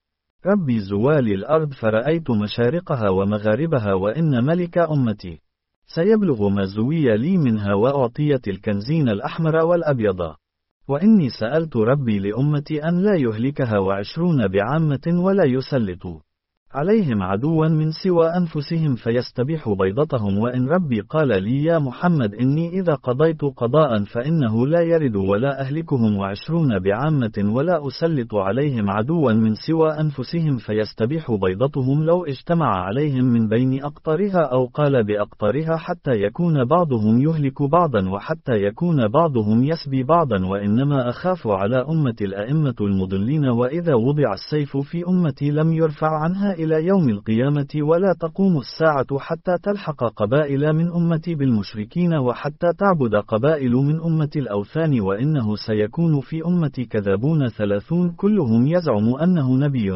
ربي زوال الأرض فرأيت مشارقها ومغاربها، وإن ملك أمتي سيبلغ ما زوي لي منها وأعطيت الكنزين الأحمر والأبيض، وإني سألت ربي لأمتي أن لا يهلكها وعشرون بعامة ولا يسلط عليهم عدوا من سوى أنفسهم فيستبيح بيضتهم. وإن ربي قال لي يا محمد إني إذا قضيت قضاء فإنه لا يرد ولا أهلكهم وعشرون بعامة ولا أسلط عليهم عدوا من سوى أنفسهم فيستبيح بيضتهم لو اجتمع عليهم من بين أقطارها، أو قال بأقطارها، حتى يكون بعضهم يهلك بعضا وحتى يكون بعضهم يسبي بعضا. وإنما أخاف على أمة الأئمة المضلين، وإذا وضع السيف في أمتي لم يرفع عنها إلى يوم القيامة ولا تقوم الساعة حتى تلحق قبائل من أمتي بالمشركين وحتى تعبد قبائل من أمة الأوثان. وإنه سيكون في أمتي كذابون ثلاثون كلهم يزعم أنه نبي،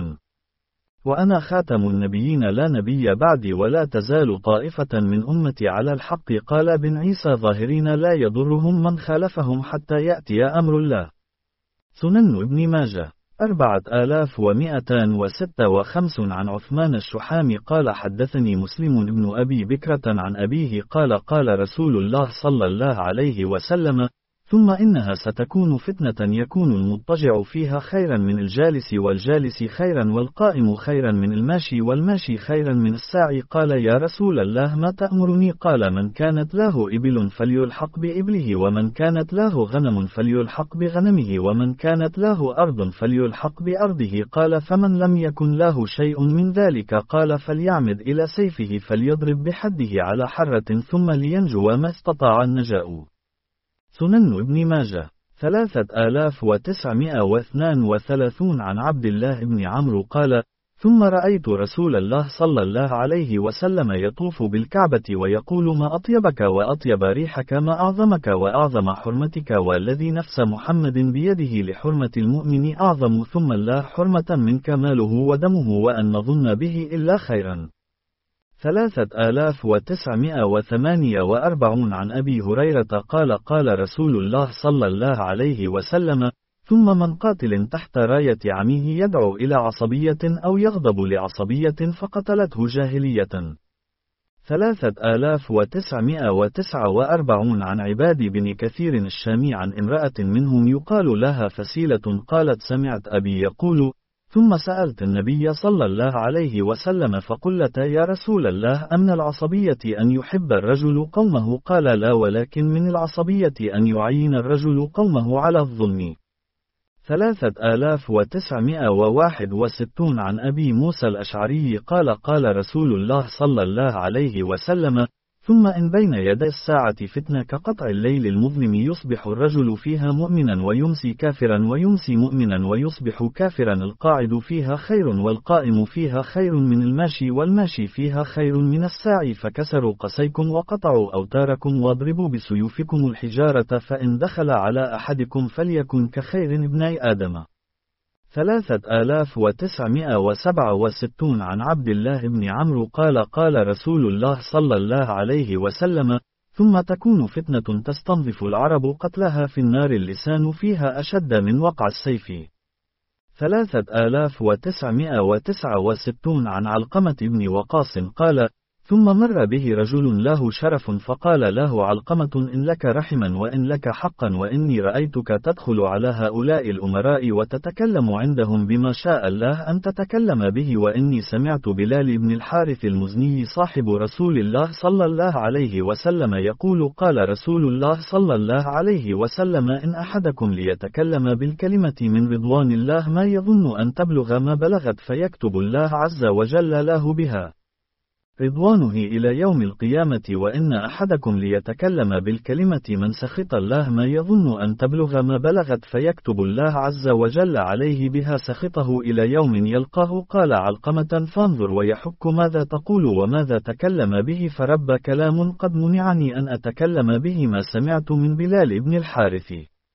وأنا خاتم النبيين لا نبي بعدي، ولا تزال طائفة من أمتي على الحق. قال بن عيسى ظاهرين لا يضرهم من خالفهم حتى يأتي أمر الله. سنن ابن ماجه. أربعة آلاف ومئتان وستة وخمسون عن عثمان الشحامي قال حدثني مسلم بن أبي بكرة عن أبيه قال قال رسول الله صلى الله عليه وسلم: ثم إنها ستكون فتنة يكون المضطجع فيها خيرا من الجالس، والجالس خيرا، والقائم خيرا من الماشي، والماشي خيرا من الساعي. قال يا رسول الله ما تأمرني؟ قال من كانت له إبل فليلحق بإبله، ومن كانت له غنم فليلحق بغنمه، ومن كانت له أرض فليلحق بأرضه. قال فمن لم يكن له شيء من ذلك قال فليعمد إلى سيفه فليضرب بحده على حرة ثم لينجو ما استطاع النجاء. سنن ابن ماجه. ثلاثة آلاف وتسعمائة واثنان وثلاثون عن عبد الله بن عمرو قال: ثم رأيت رسول الله صلى الله عليه وسلم يطوف بالكعبة ويقول ما أطيبك وأطيب ريحك، ما أعظمك وأعظم حرمتك، والذي نفس محمد بيده لحرمة المؤمن أعظم، ثم الله حرمة منك ماله ودمه، وأن نظن به إلا خيرا. ثلاثة آلاف وتسعمائة وثمانية وأربعون عن أبي هريرة قال قال رسول الله صلى الله عليه وسلم: ثم من قاتل تحت راية عميه يدعو إلى عصبية أو يغضب لعصبية فقتلته جاهلية. ثلاثة آلاف وتسعمائة وتسعة وأربعون عن عباد بن كثير الشامي عن امرأة منهم يقال لها فسيلة قالت سمعت أبي يقول: ثم سألت النبي صلى الله عليه وسلم فقلت يا رسول الله أمن العصبية أن يحب الرجل قومه؟ قال لا، ولكن من العصبية أن يعين الرجل قومه على الظلم. ثلاثة آلاف وتسعمائة وواحد وستون عن أبي موسى الأشعري قال قال رسول الله صلى الله عليه وسلم: ثم إن بين يدي الساعة فتنة كقطع الليل المظلم، يصبح الرجل فيها مؤمنا ويمسي كافرا، ويمسي مؤمنا ويصبح كافرا، القاعد فيها خير والقائم فيها خير من الماشي، والماشي فيها خير من الساعي. فكسروا قسيكم وقطعوا أوتاركم واضربوا بسيوفكم الحجارة، فإن دخل على أحدكم فليكن كخير ابني آدم. ثلاثة آلاف وتسعمائة وسبعة وستون عن عبد الله بن عمرو قال قال رسول الله صلى الله عليه وسلم: ثم تكون فتنة تستنظف العرب قتلها في النار، اللسان فيها أشد من وقع السيف. ثلاثة آلاف وتسعمائة وتسعة وستون عن علقمة بن وقاص قال: ثم مر به رجل له شرف فقال له علقمة: إن لك رحما وإن لك حقا، وإني رأيتك تدخل على هؤلاء الأمراء وتتكلم عندهم بما شاء الله أن تتكلم به، وإني سمعت بلال بن الحارث المزني صاحب رسول الله صلى الله عليه وسلم يقول قال رسول الله صلى الله عليه وسلم: إن أحدكم ليتكلم بالكلمة من رضوان الله ما يظن أن تبلغ ما بلغت فيكتب الله عز وجل له بها. رضوانه إلى يوم القيامة وإن أحدكم ليتكلم بالكلمة من سخط الله ما يظن أن تبلغ ما بلغت فيكتب الله عز وجل عليه بها سخطه إلى يوم يلقاه. قال علقمة فانظر ويحك ماذا تقول وماذا تكلم به فرب كلام قد منعني أن أتكلم به ما سمعت من بلال بن الحارث.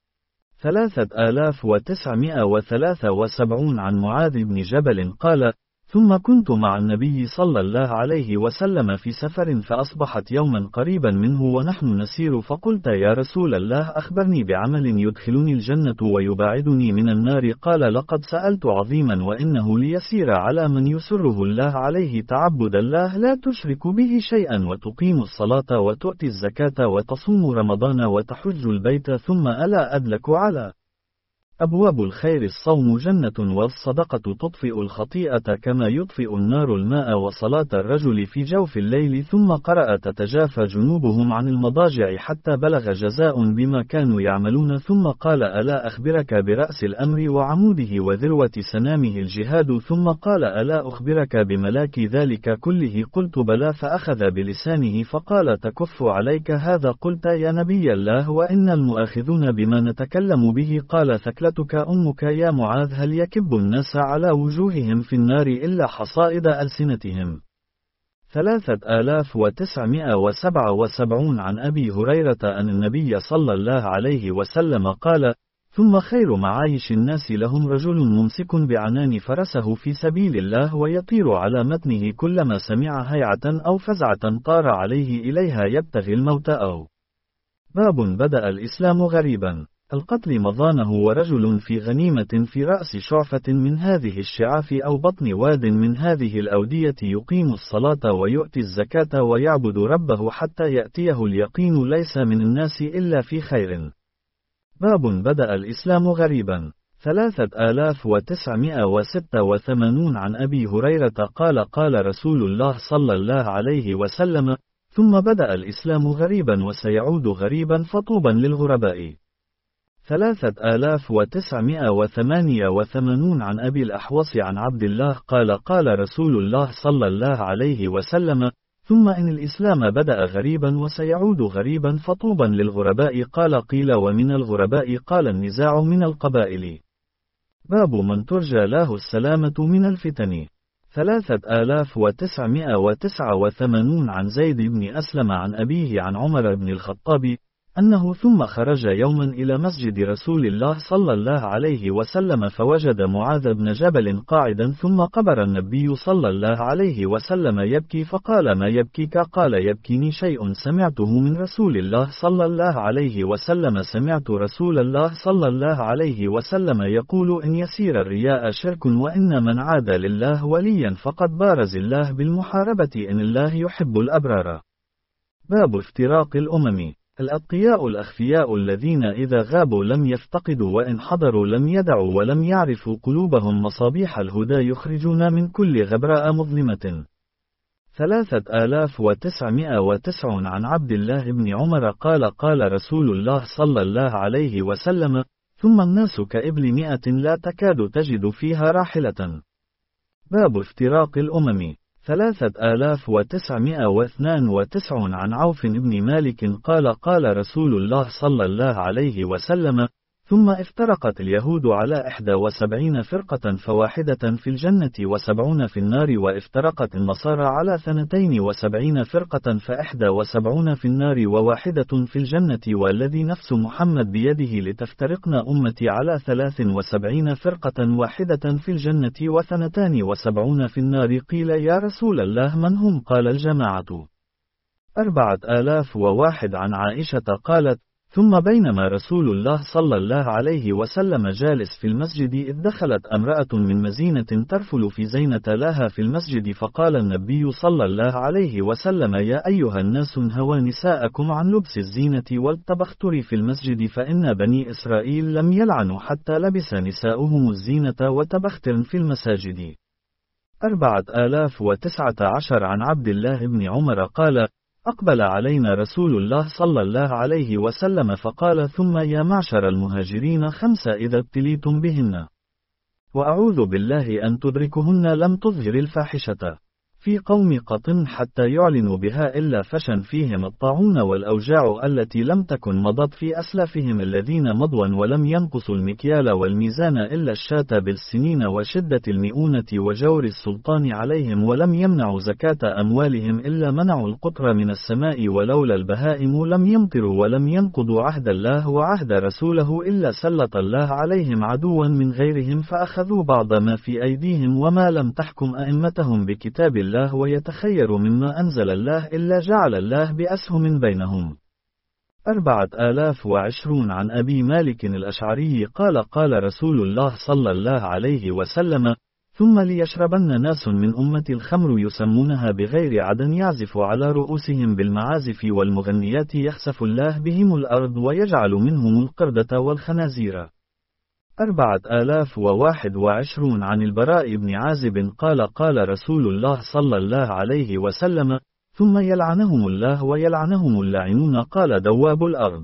ثلاثة آلاف وتسعمائة وثلاثة وسبعون عن معاذ بن جبل قال: ثم كنت مع النبي صلى الله عليه وسلم في سفر فأصبحت يوما قريبا منه ونحن نسير فقلت يا رسول الله أخبرني بعمل يدخلني الجنة ويباعدني من النار. قال لقد سألت عظيما وإنه ليسير على من يسره الله عليه تعبد الله لا تشرك به شيئا وتقيم الصلاة وتؤتي الزكاة وتصوم رمضان وتحج البيت ثم ألا أدلك على أبواب الخير الصوم جنة والصدقة تطفئ الخطيئة كما يطفئ النار الماء وصلاة الرجل في جوف الليل. ثم قرأ تتجافى جنوبهم عن المضاجع حتى بلغ جزاء بما كانوا يعملون. ثم قال ألا أخبرك برأس الأمر وعموده وذروة سنامه الجهاد. ثم قال ألا أخبرك بملاك ذلك كله قلت بلى فأخذ بلسانه فقال تكف عليك هذا. قلت يا نبي الله وإن المؤاخذون بما نتكلم به. قال ثكلتك أمك يا معاذ هل يكب الناس على وجوههم في النار إلا حصائد ألسنتهم. ثلاثة آلاف وتسعمائة وسبعة وسبعون عن أبي هريرة أن النبي صلى الله عليه وسلم قال: ثم خير معايش الناس لهم رجل ممسك بعنان فرسه في سبيل الله ويطير على متنه كلما سمع هيعة أو فزعة طار عليه إليها يبتغي الموت. أو باب بدأ الإسلام غريبا. القتل مضانه ورجل في غنيمة في رأس شعفة من هذه الشعاف أو بطن واد من هذه الأودية يقيم الصلاة ويؤتي الزكاة ويعبد ربه حتى يأتيه اليقين ليس من الناس إلا في خير. باب بدأ الإسلام غريبا. ثلاثة آلاف وتسعمائة وستة وثمانون عن أبي هريرة قال قال رسول الله صلى الله عليه وسلم: ثم بدأ الإسلام غريبا وسيعود غريبا فطوبا للغرباء. ثلاثة آلاف وتسعمائة وثمانية وثمانون عن أبي الأحوص عن عبد الله قال قال رسول الله صلى الله عليه وسلم: ثم إن الإسلام بدأ غريبا وسيعود غريبا فطوبا للغرباء. قال قيل ومن الغرباء؟ قال النزاع من القبائل. باب من ترجى له السلامة من الفتن. ثلاثة آلاف وتسعمائة وتسعة وثمانون عن زيد بن أسلم عن أبيه عن عمر بن الخطاب أنه ثم خرج يوما إلى مسجد رسول الله صلى الله عليه وسلم فوجد معاذ بن جبل قاعدا ثم قبر النبي صلى الله عليه وسلم يبكي فقال ما يبكيك؟ قال يبكيني شيء سمعته من رسول الله صلى الله عليه وسلم. سمعت رسول الله صلى الله عليه وسلم يقول إن يسير الرياء شرك وإن من عاد لله وليا فقد بارز الله بالمحاربة إن الله يحب الأبرار. باب افتراق الأمم. الأتقياء الأخفياء الذين إذا غابوا لم يفتقدوا وإن حضروا لم يدعوا ولم يعرفوا قلوبهم مصابيح الهدى يخرجون من كل غبراء مظلمة. ثلاثة آلاف وتسعمائة وتسعون عن عبد الله بن عمر قال قال رسول الله صلى الله عليه وسلم: ثم الناس كإبل مئة لا تكاد تجد فيها راحلة. باب افتراق الأمم. ثلاثة آلاف وتسعمائة واثنان وتسعون عن عوف بن مالك قال قال رسول الله صلى الله عليه وسلم: ثم افترقت اليهود على إحدى وسبعين فرقة فواحدة في الجنة وسبعون في النار وافترقت النصارى على ثنتين وسبعين فرقة فإحدى وسبعون في النار وواحدة في الجنة والذي نفس محمد بيده لتفترقن أمتي على ثلاث وسبعين فرقة واحدة في الجنة وثنتان وسبعون في النار. قيل يا رسول الله من هم؟ قال الجماعة. أربعة آلاف وواحد عن عائشة قالت: ثم بينما رسول الله صلى الله عليه وسلم جالس في المسجد إذ دخلت امرأة من مزينة ترفل في زينة لها في المسجد فقال النبي صلى الله عليه وسلم: يا أيها الناس انهوا نساءكم عن لبس الزينة والتبختر في المسجد فإن بني إسرائيل لم يلعنوا حتى لبس نساؤهم الزينة وتبخترن في المساجد. أربعة آلاف وتسعة عشر عن عبد الله بن عمر قال: أقبل علينا رسول الله صلى الله عليه وسلم فقال: ثم يا معشر المهاجرين خمسة إذا ابتليتم بهن وأعوذ بالله أن تدركهن لم تظهر الفاحشة في قوم قطن حتى يعلنوا بها إلا فشن فيهم الطاعون والأوجاع التي لم تكن مضت في أسلافهم الذين مضوا ولم ينقصوا المكيال والميزان إلا الشاة بالسنين وشدة المؤونة وجور السلطان عليهم ولم يمنعوا زكاة أموالهم إلا منعوا القطر من السماء ولولا البهائم لم يمطروا ولم ينقضوا عهد الله وعهد رسوله إلا سلط الله عليهم عدوا من غيرهم فأخذوا بعض ما في أيديهم وما لم تحكم أئمتهم بكتاب الله الله ويتخير مما أنزل الله إلا جعل الله بأسهم بينهم. أربعة آلاف وعشرون عن أبي مالك الأشعري قال قال رسول الله صلى الله عليه وسلم: ثم ليشربن ناس من أمة الخمر يسمونها بغير عدن يعزف على رؤوسهم بالمعازف والمغنيات يخسف الله بهم الأرض ويجعل منهم القردة والخنازير. أربعة آلاف وواحد وعشرون عن البراء بن عازب قال قال رسول الله صلى الله عليه وسلم: ثم يلعنهم الله ويلعنهم اللاعنون قال دواب الأرض.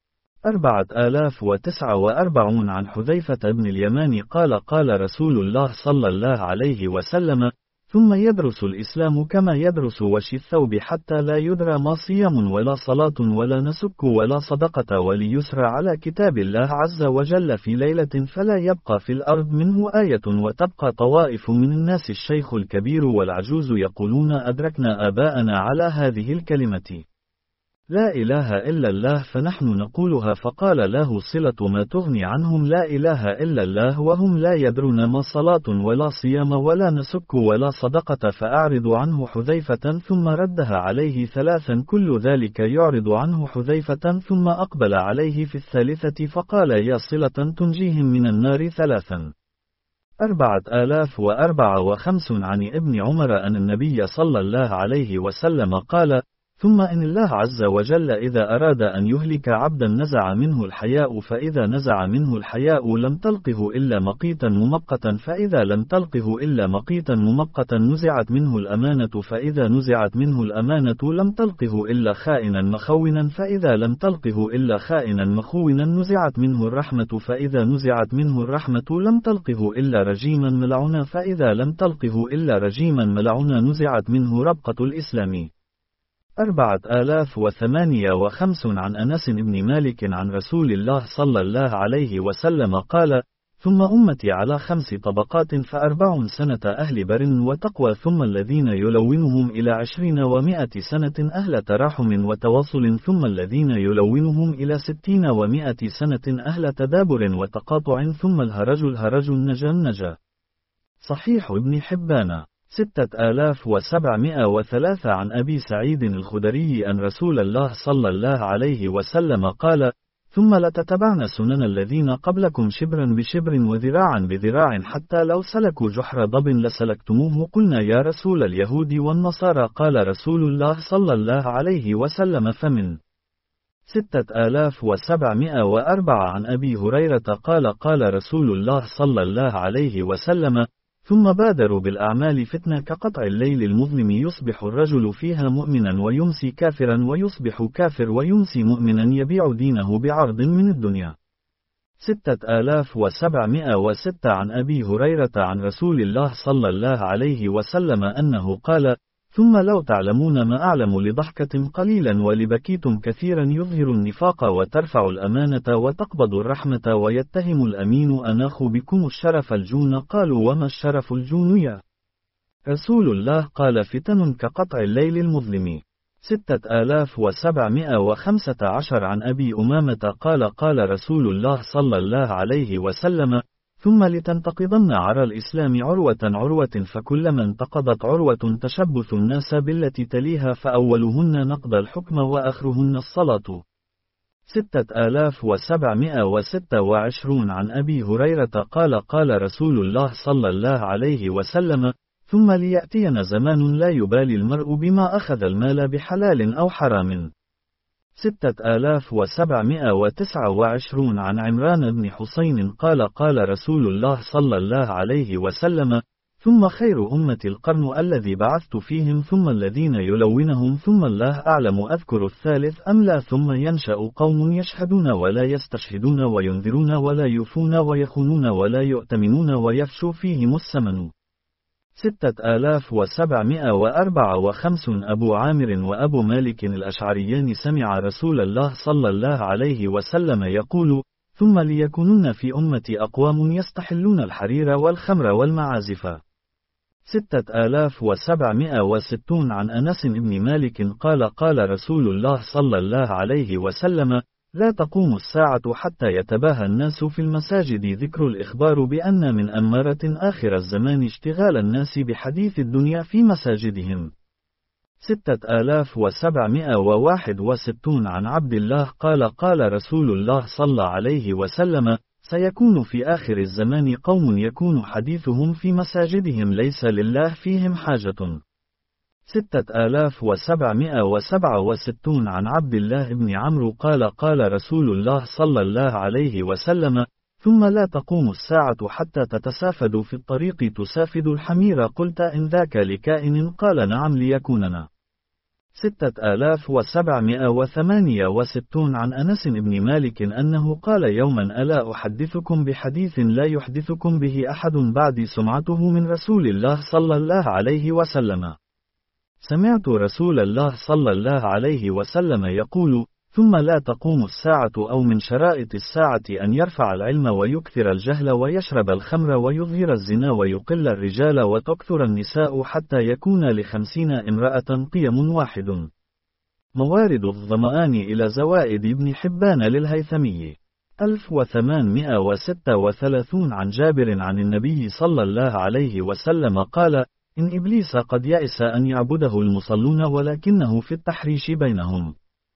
أربعة آلاف وتسعة وأربعون عن حذيفة بن اليمان قال قال رسول الله صلى الله عليه وسلم: ثم يدرس الإسلام كما يدرس وشي الثوب حتى لا يدرى ما صيام ولا صلاة ولا نسك ولا صدقة وليسرى على كتاب الله عز وجل في ليلة فلا يبقى في الأرض منه آية وتبقى طوائف من الناس الشيخ الكبير والعجوز يقولون أدركنا آباءنا على هذه الكلمة لا إله إلا الله فنحن نقولها فقال له صلة ما تغني عنهم لا إله إلا الله وهم لا يدرون ما صلاة ولا صيام ولا نسك ولا صدقة فأعرض عنه حذيفة ثم ردها عليه ثلاثا كل ذلك يعرض عنه حذيفة ثم أقبل عليه في الثالثة فقال يا صلة تنجيهم من النار ثلاثا. أربعة آلاف وأربعة وخمسون عن ابن عمر أن النبي صلى الله عليه وسلم قال: ثم إن الله عز وجل إذا أراد أن يهلك عبدا نزع منه الحياء فإذا نزع منه الحياء لم تلقه إلا مقيتا ممقتا فإذا لم تلقه إلا مقيتا ممقتا نزعت منه الأمانة فإذا نزعت منه الأمانة لم تلقه إلا خائنا مخونا فإذا لم تلقه إلا خائنا مخونا نزعت منه الرحمة فإذا نزعت منه الرحمة لم تلقه إلا رجيما ملعونا فإذا لم تلقه إلا رجيما ملعونا نزعت منه ربقة الإسلام. أربعة آلاف وثمانية وخمسون عن أنس بن مالك عن رسول الله صلى الله عليه وسلم قال: ثم أمتي على خمس طبقات فأربعون سنة أهل بر وتقوى ثم الذين يلونهم إلى عشرين ومائة سنة أهل تراحم وتواصل ثم الذين يلونهم إلى ستين ومائة سنة أهل تدابر وتقاطع ثم الهرج الهرج النجا النجا. صحيح ابن حبان. ستة آلاف وسبعمائة وثلاثة عن أبي سعيد الخدري أن رسول الله صلى الله عليه وسلم قال: ثم لتتبعن سنن الذين قبلكم شبرا بشبر وذراعا بذراع حتى لو سلكوا جحر ضب لسلكتموه قلنا يا رسول اليهود والنصارى قال رسول الله صلى الله عليه وسلم فمن. ستة آلاف وسبعمائة وأربعة عن أبي هريرة قال قال رسول الله صلى الله عليه وسلم: ثم بادروا بالأعمال فتنة كقطع الليل المظلم يصبح الرجل فيها مؤمنا ويمسي كافرا ويصبح كافر ويمسي مؤمنا يبيع دينه بعرض من الدنيا. ستة آلاف وسبعمائة وستة عن أبي هريرة عن رسول الله صلى الله عليه وسلم أنه قال: ثم لو تعلمون ما أعلم لضحكة قليلا ولبكيتم كثيرا يظهر النفاق وترفع الأمانة وتقبض الرحمة ويتهم الأمين أناخ بكم الشرف الجون قالوا وما الشرف الجون يا رسول الله قال فتن كقطع الليل المظلم. ستة آلاف وسبعمائة وخمسة عشر عن أبي أمامة قال قال رسول الله صلى الله عليه وسلم: ثم لتنتقضن عرى الإسلام عروة عروة فكلما انتقضت عروة تشبث الناس بالتي تليها فأولهن نقض الحكم وآخرهن الصلاة. ستة آلاف وسبعمائة وستة وعشرون عن أبي هريرة قال قال رسول الله صلى الله عليه وسلم: ثم ليأتين زمان لا يبالي المرء بما أخذ المال بحلال أو حرام. ستة آلاف وسبعمائة وتسعة وعشرون عن عمران بن حسين قال قال رسول الله صلى الله عليه وسلم: ثم خير أمة القرن الذي بعثت فيهم ثم الذين يلونهم ثم الله أعلم أذكر الثالث أم لا ثم ينشأ قوم يشهدون ولا يستشهدون وينذرون ولا يوفون ويخونون ولا يؤتمنون ويفشو فيهم السمن. ستة آلاف وسبعمائة وأربعة وخمسين أبو عامر وأبو مالك الأشعريان سمع رسول الله صلى الله عليه وسلم يقول: ثم ليكونن في أمتي أقوام يستحلون الحرير والخمر والمعازف. ستة آلاف وسبعمائة وستين عن أنس بن مالك قال: قال رسول الله صلى الله عليه وسلم: لا تقوم الساعة حتى يتباهى الناس في المساجد ذكر الإخبار بأن من أمارة آخر الزمان اشتغال الناس بحديث الدنيا في مساجدهم. ستة آلاف وسبعمائة وواحد وستين عن عبد الله قال: قال رسول الله صلى عليه وسلم: سيكون في آخر الزمان قوم يكون حديثهم في مساجدهم ليس لله فيهم حاجة. ستة آلاف وسبعمائة وسبعة وستين عن عبد الله بن عمرو قال: قال رسول الله صلى الله عليه وسلم: ثم لا تقوم الساعة حتى تتسافد في الطريق تسافد الحمير. قلت: إن ذاك لكائن؟ قال: نعم ليكوننا. ستة آلاف وسبعمائة وثمانية وستين عن أنس بن مالك أنه قال يوما: ألا أحدثكم بحديث لا يحدثكم به أحد بعدي سمعته من رسول الله صلى الله عليه وسلم. سمعت رسول الله صلى الله عليه وسلم يقول: ثم لا تقوم الساعة أو من شرائط الساعة أن يرفع العلم ويكثر الجهل ويشرب الخمر ويظهر الزنا ويقل الرجال وتكثر النساء حتى يكون لخمسين امرأة قيم واحد. موارد الظمآن إلى زوائد ابن حبان للهيثمي. ألف وثمانمائة وستة وثلاثين عن جابر عن النبي صلى الله عليه وسلم قال: إن إبليس قد يئس أن يعبده المصلون ولكنه في التحريش بينهم.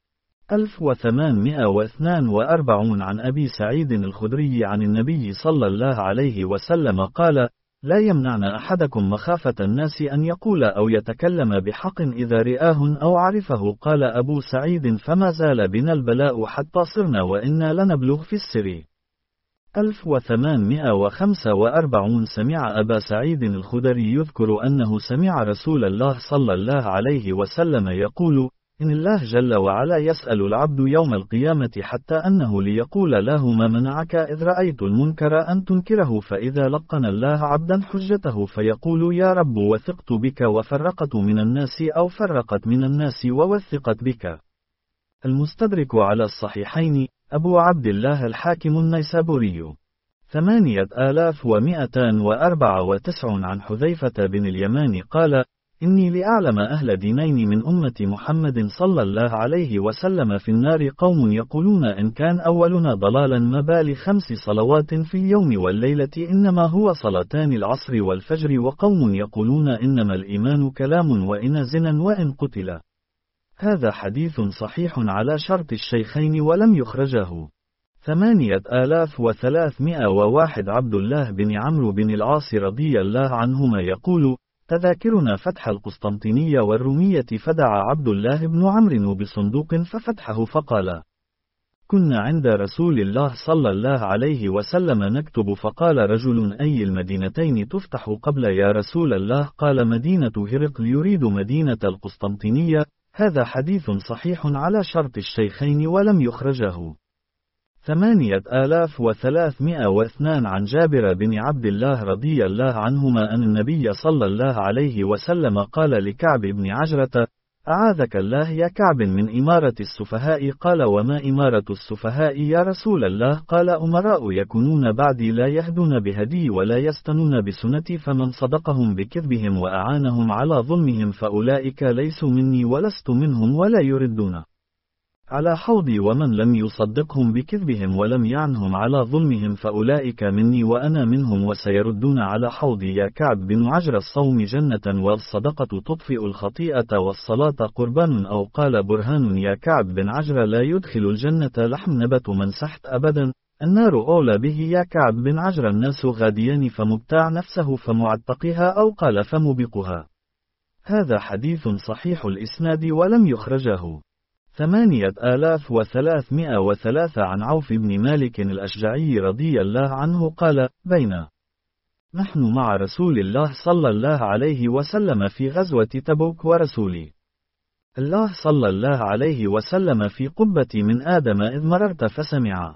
ألف وثمانمائة واثنين وأربعين عن أبي سعيد الخدري عن النبي صلى الله عليه وسلم قال: لا يمنعن أحدكم مخافة الناس أن يقول أو يتكلم بحق إذا رآه أو عرفه. قال أبو سعيد: فما زال بنا البلاء حتى صرنا وإنا لنبلغ في السر. ألف وثمانمائة وخمسة وأربعين سمع أبا سعيد الخدري يذكر أنه سمع رسول الله صلى الله عليه وسلم يقول: إن الله جل وعلا يسأل العبد يوم القيامة حتى أنه ليقول له: ما منعك إذ رأيت المنكر أن تنكره؟ فإذا لقن الله عبدا حجته فيقول: يا رب وثقت بك وفرقت من الناس أو فرقت من الناس ووثقت بك. المستدرك على الصحيحين. أبو عبد الله الحاكم النيسابوري. ثمانية آلاف ومئتان وأربعة وتسعين عن حذيفة بن اليمان قال: إني لأعلم أهل دينين من أمة محمد صلى الله عليه وسلم في النار قوم يقولون: إن كان أولنا ضلالا ما بال خمس صلوات في اليوم والليلة إنما هو صلاتان العصر والفجر، وقوم يقولون: إنما الإيمان كلام وإن زنا وإن قتل. هذا حديث صحيح على شرط الشيخين ولم يخرجه. ثمانية آلاف وثلاثمائة وواحد عبد الله بن عمرو بن العاص رضي الله عنهما يقول: تذاكرنا فتح القسطنطينية والرومية، فدعا عبد الله بن عمرو بصندوق ففتحه فقال: كنا عند رسول الله صلى الله عليه وسلم نكتب، فقال رجل: أي المدينتين تفتح قبل يا رسول الله؟ قال: مدينة هرقل يريد مدينة القسطنطينية. هذا حديث صحيح على شرط الشيخين ولم يخرجه. ثمانية آلاف وثلاثمائة واثنان عن جابر بن عبد الله رضي الله عنهما أن النبي صلى الله عليه وسلم قال لكعب بن عجرة: أعاذك الله يا كعب من إمارة السفهاء. قال: وما إمارة السفهاء يا رسول الله؟ قال: أمراء يكونون بعدي لا يهدون بهدي ولا يستنون بسنتي، فمن صدقهم بكذبهم وأعانهم على ظلمهم فأولئك ليسوا مني ولست منهم ولا يردون على حوضي، ومن لم يصدقهم بكذبهم ولم يعنهم على ظلمهم فأولئك مني وأنا منهم وسيردون على حوضي. يا كعب بن عجر، الصوم جنة والصدقة تطفئ الخطيئة والصلاة قربان، أو قال برهان. يا كعب بن عجر، لا يدخل الجنة لحم نبت منسحت أبدا، النار أولى به. يا كعب بن عجر، الناس غاديان، فمبتاع نفسه فمعتقها، أو قال فمبقها. هذا حديث صحيح الإسناد ولم يخرجه. ثمانية آلاف وثلاثمائة وثلاثة عن عوف بن مالك الأشجعي رضي الله عنه قال: بين نحن مع رسول الله صلى الله عليه وسلم في غزوة تبوك، ورسول الله صلى الله عليه وسلم في قبة من آدم، إذ مررت فسمع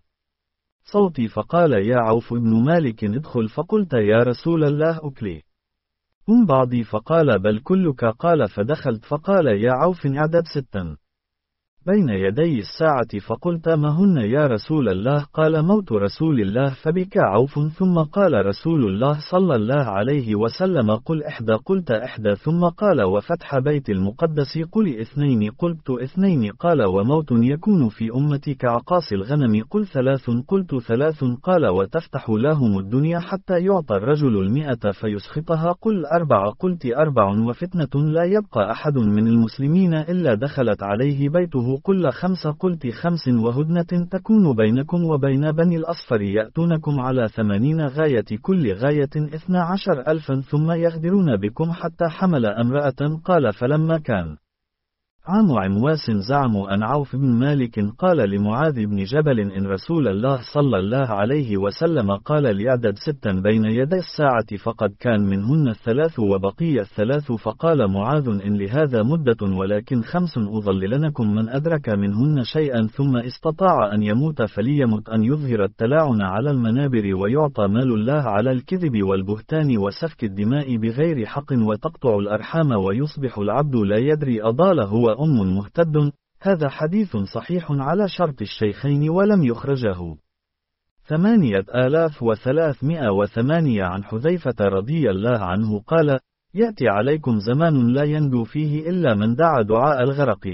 صوتي فقال: يا عوف بن مالك ادخل. فقلت: يا رسول الله أكلي. هم بعضي فقال بل كلك قال فدخلت فقال يا عوف اعدد ستا بين يدي الساعة فقلت ما هن يا رسول الله قال موت رسول الله فبكى عوف ثم قال رسول الله صلى الله عليه وسلم قل إحدى قلت إحدى ثم قال وفتح بيت المقدس قل اثنين قلت اثنين قال وموت يكون في أمتي كعقاص الغنم قل ثلاث قلت ثلاث قال وتفتح لهم الدنيا حتى يعطى الرجل المئة فيسخطها قل أربع قلت أربع وفتنة لا يبقى أحد من المسلمين إلا دخلت عليه بيته قل خمس قلت خمس وهدنة تكون بينكم وبين بني الأصفر يأتونكم على ثمانين غاية كل غاية اثنا عشر ألفا ثم يغدرون بكم حتى حمل امرأة قال فلما كان عام عمواس زعموا أن عوف بن مالك قال لمعاذ بن جبل إن رسول الله صلى الله عليه وسلم قال ليعدد ستا بين يدي الساعة فقد كان منهن الثلاث وبقي الثلاث فقال معاذ إن لهذا مدة ولكن خمس أضللنكم من أدرك منهن شيئا ثم استطاع أن يموت فليمت أن يظهر التلاعن على المنابر ويعطى مال الله على الكذب والبهتان وسفك الدماء بغير حق وتقطع الأرحام ويصبح العبد لا يدري أضال هو أم مهتد. هذا حديث صحيح على شرط الشيخين ولم يخرجه. ثمانية آلاف وثلاثمائة وثمانية عن حذيفة رضي الله عنه قال: يأتي عليكم زمان لا ينجو فيه إلا من دعا دعاء الغرق.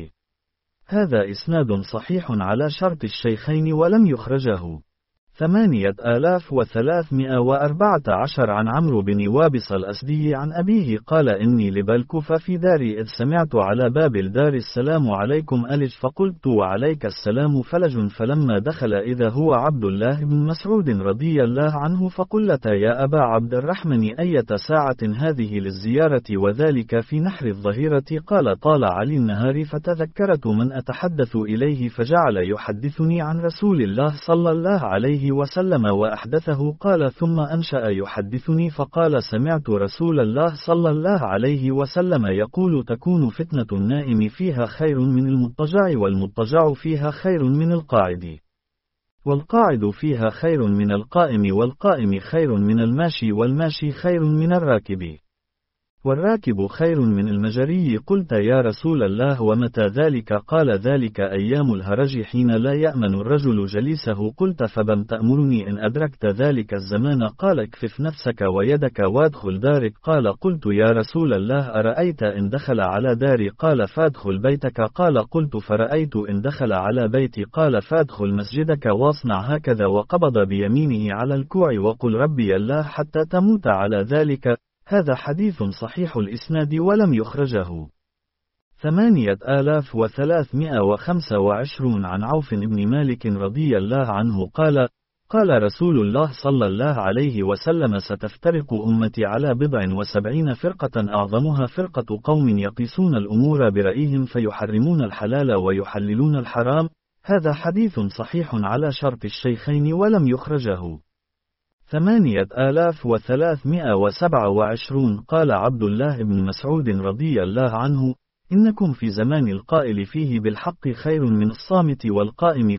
هذا إسناد صحيح على شرط الشيخين ولم يخرجه. ثمانية آلاف وثلاثمائة وأربعة عشر عن عمرو بن وابص الأسدي عن أبيه قال: إني لبالكوفة في داري إذ سمعت على باب الدار السلام عليكم ألج فقلت وعليك السلام فلج فلما دخل إذا هو عبد الله بن مسعود رضي الله عنه فقلت يا أبا عبد الرحمن أية ساعة هذه للزيارة وذلك في نحر الظهيرة قال: طال علي النهار فتذكرت من أتحدث إليه فجعل يحدثني عن رسول الله صلى الله عليه وسلم وأحدثه قال ثم أنشأ يحدثني فقال: سمعت رسول الله صلى الله عليه وسلم يقول: تكون فتنة النائم فيها خير من المضطجع والمضطجع فيها خير من القاعد والقاعد فيها خير من القائم والقائم خير من الماشي والماشي خير من الراكب والراكب خير من المجري. قلت يا رسول الله ومتى ذلك؟ قال: ذلك أيام الهرج حين لا يأمن الرجل جليسه. قلت فبم تأمرني إن أدركت ذلك الزمان؟ قال: اكفف نفسك ويدك وادخل دارك. قال: قلت يا رسول الله أرأيت إن دخل على داري؟ قال: فادخل بيتك. قال: قلت فرأيت إن دخل على بيتي؟ قال: فادخل مسجدك واصنع هكذا. وقبض بيمينه على الكوع وقل ربي الله حتى تموت على ذلك. هذا حديث صحيح الإسناد ولم يخرجه. ثمانية آلاف وثلاثمائة وخمسة وعشرون عن عوف بن مالك رضي الله عنه قال: قال رسول الله صلى الله عليه وسلم: ستفترق أمتي على بضع وسبعين فرقة أعظمها فرقة قوم يقيسون الأمور برأيهم فيحرمون الحلال ويحللون الحرام. هذا حديث صحيح على شرط الشيخين ولم يخرجه. ثمانية آلاف وثلاثمائة وسبعة وعشرون قال عبد الله بن مسعود رضي الله عنه: إنكم في زمان القائل فيه بالحق خير من الصامت والقائم